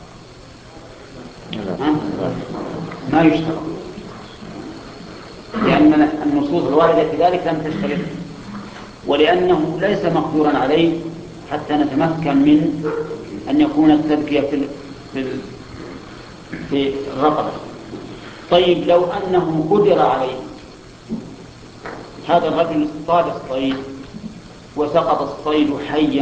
ما يشترط، لأن النصوص الواردة في ذلك لم تشترط، ولأنه ليس مقدورا عليه حتى نتمكن من أن يكون التذكية في في في الرقبة. طيب لو أنه قدر عليه، هذا الرجل اصطاد الصيد وسقط الصيد حيا،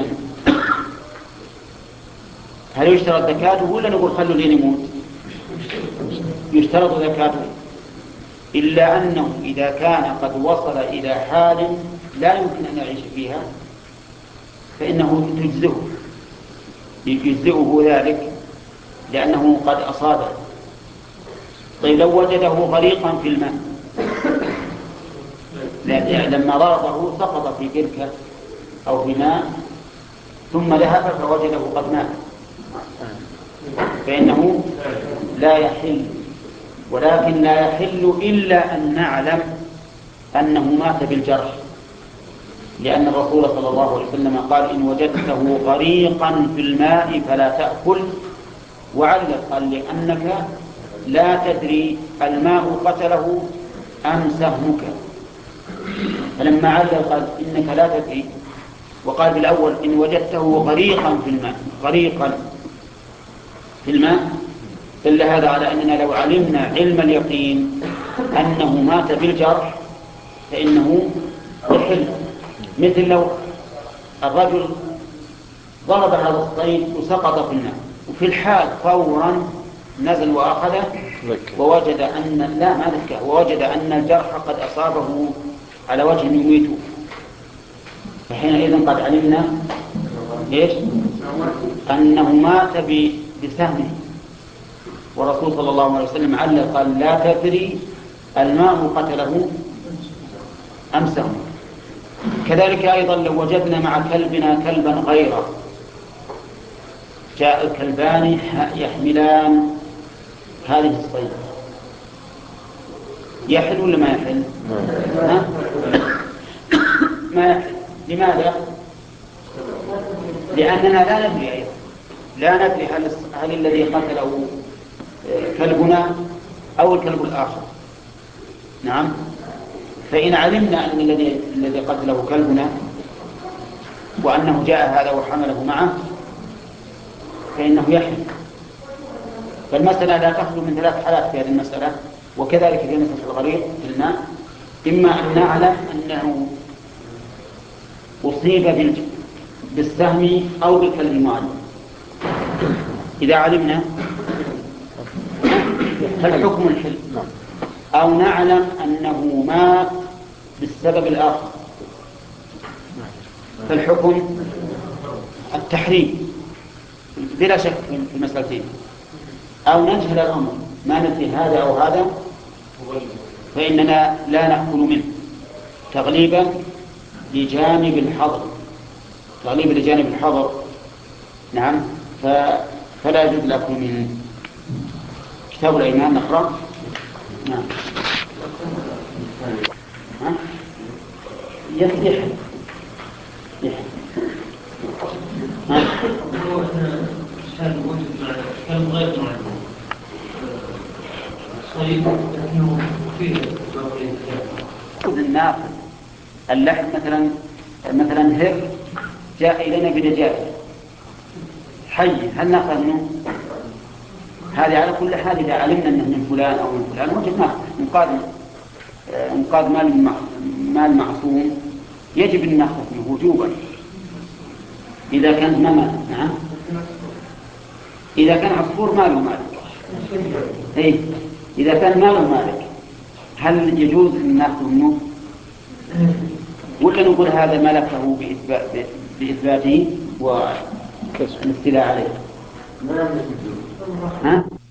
هل يشترط زكاته ولا نقول خلوا لين يموت؟ يشترط زكاته، إلا أنه إذا كان قد وصل إلى حال لا يمكن أن يعيش فيها فإنه تجزئه يجزئه ذلك لأنه قد أصابه. طيب لو وجده غريقا في الماء، لما ضربه سقط في بركة أو في ماء ثم ذهب فوجده قد مات، فإنه لا يحل، ولكن لا يحل إلا أن نعلم أنه مات بالجرح، لأن الرسول صلى الله عليه وسلم قال إن وجدته غريقا في الماء فلا تأكل، وعلق قال لأنك لا تدري الماء قتله أم سهمك، فلما علق قال إنك لا تدري، وقال بالأول إن وجدته غريقا في الماء غريقا في الماء، دل هذا على أننا لو علمنا علم اليقين أنه مات بالجرح فإنه يحل. مثل لو الرجل ضرب هذا الصيد وسقط في الماء وفي الحال فورا نزل وأخذه ووجد أن لا ما ذكى ووجد أن الجرح قد أصابه على وجه يميته، فحينئذ قد علمنا إيش؟ أنه مات بسهمه، والرسول صلى الله عليه وسلم علق قال لا تدري الماء قتله أم سهمه. كذلك أيضا لو وجدنا مع كلبنا كلبا غيره، جاء الكلبان يحملان هذه الصيد، يحل ولا ما يحل؟ ها؟ ما يحل. لماذا؟ لأننا لا ندري أيضا، لا ندري هل, هل الذي قتله كلبنا أو الكلب الآخر. نعم. فإن علمنا أن الذي الذي قتله كلبنا وأنه جاء هذا وحمله معه فإنه يحل. فالمسألة لا تخلو من ثلاث حالات في هذه المسألة، وكذلك في مسألة الغريق في الماء. إما أن نعلم أنه أصيب بالسهم أو بالكلب المعلم. إذا علمنا فالحكم الحل، أو نعلم أنه مات بالسبب الآخر فالحكم التحريم بلا شك في المسألتين. أو نجهل الأمر ما ندري هذا أو هذا فإننا لا نأكل منه تغليبا لجانب الحظر، تغليبا لجانب الحظر. نعم، فلا يجوز الأكل منه. كتاب الأيمان نقرأ. نعم. يحل يحل كان غير معلوم صيد لكنه فيه خذ الناقل اللحم مثلا مثلا هر جاء إلينا بدجاجة حي، هل نأخذ منه؟ هذه على كل حال إذا علمنا أنه من فلان أو من فلان وجب نأخذ. انقاذ انقاذ مال مال معصوم يجب أن نأخذ منه وجوبا إذا كان مال. نعم، إذا كان عصفور ماله مالك، إيه إذا كان ماله مالك هل يجوز أن نأخذ منه ولا نقول هذا ملكه بإثبات بإثباته والاستيلاء عليه؟ ها؟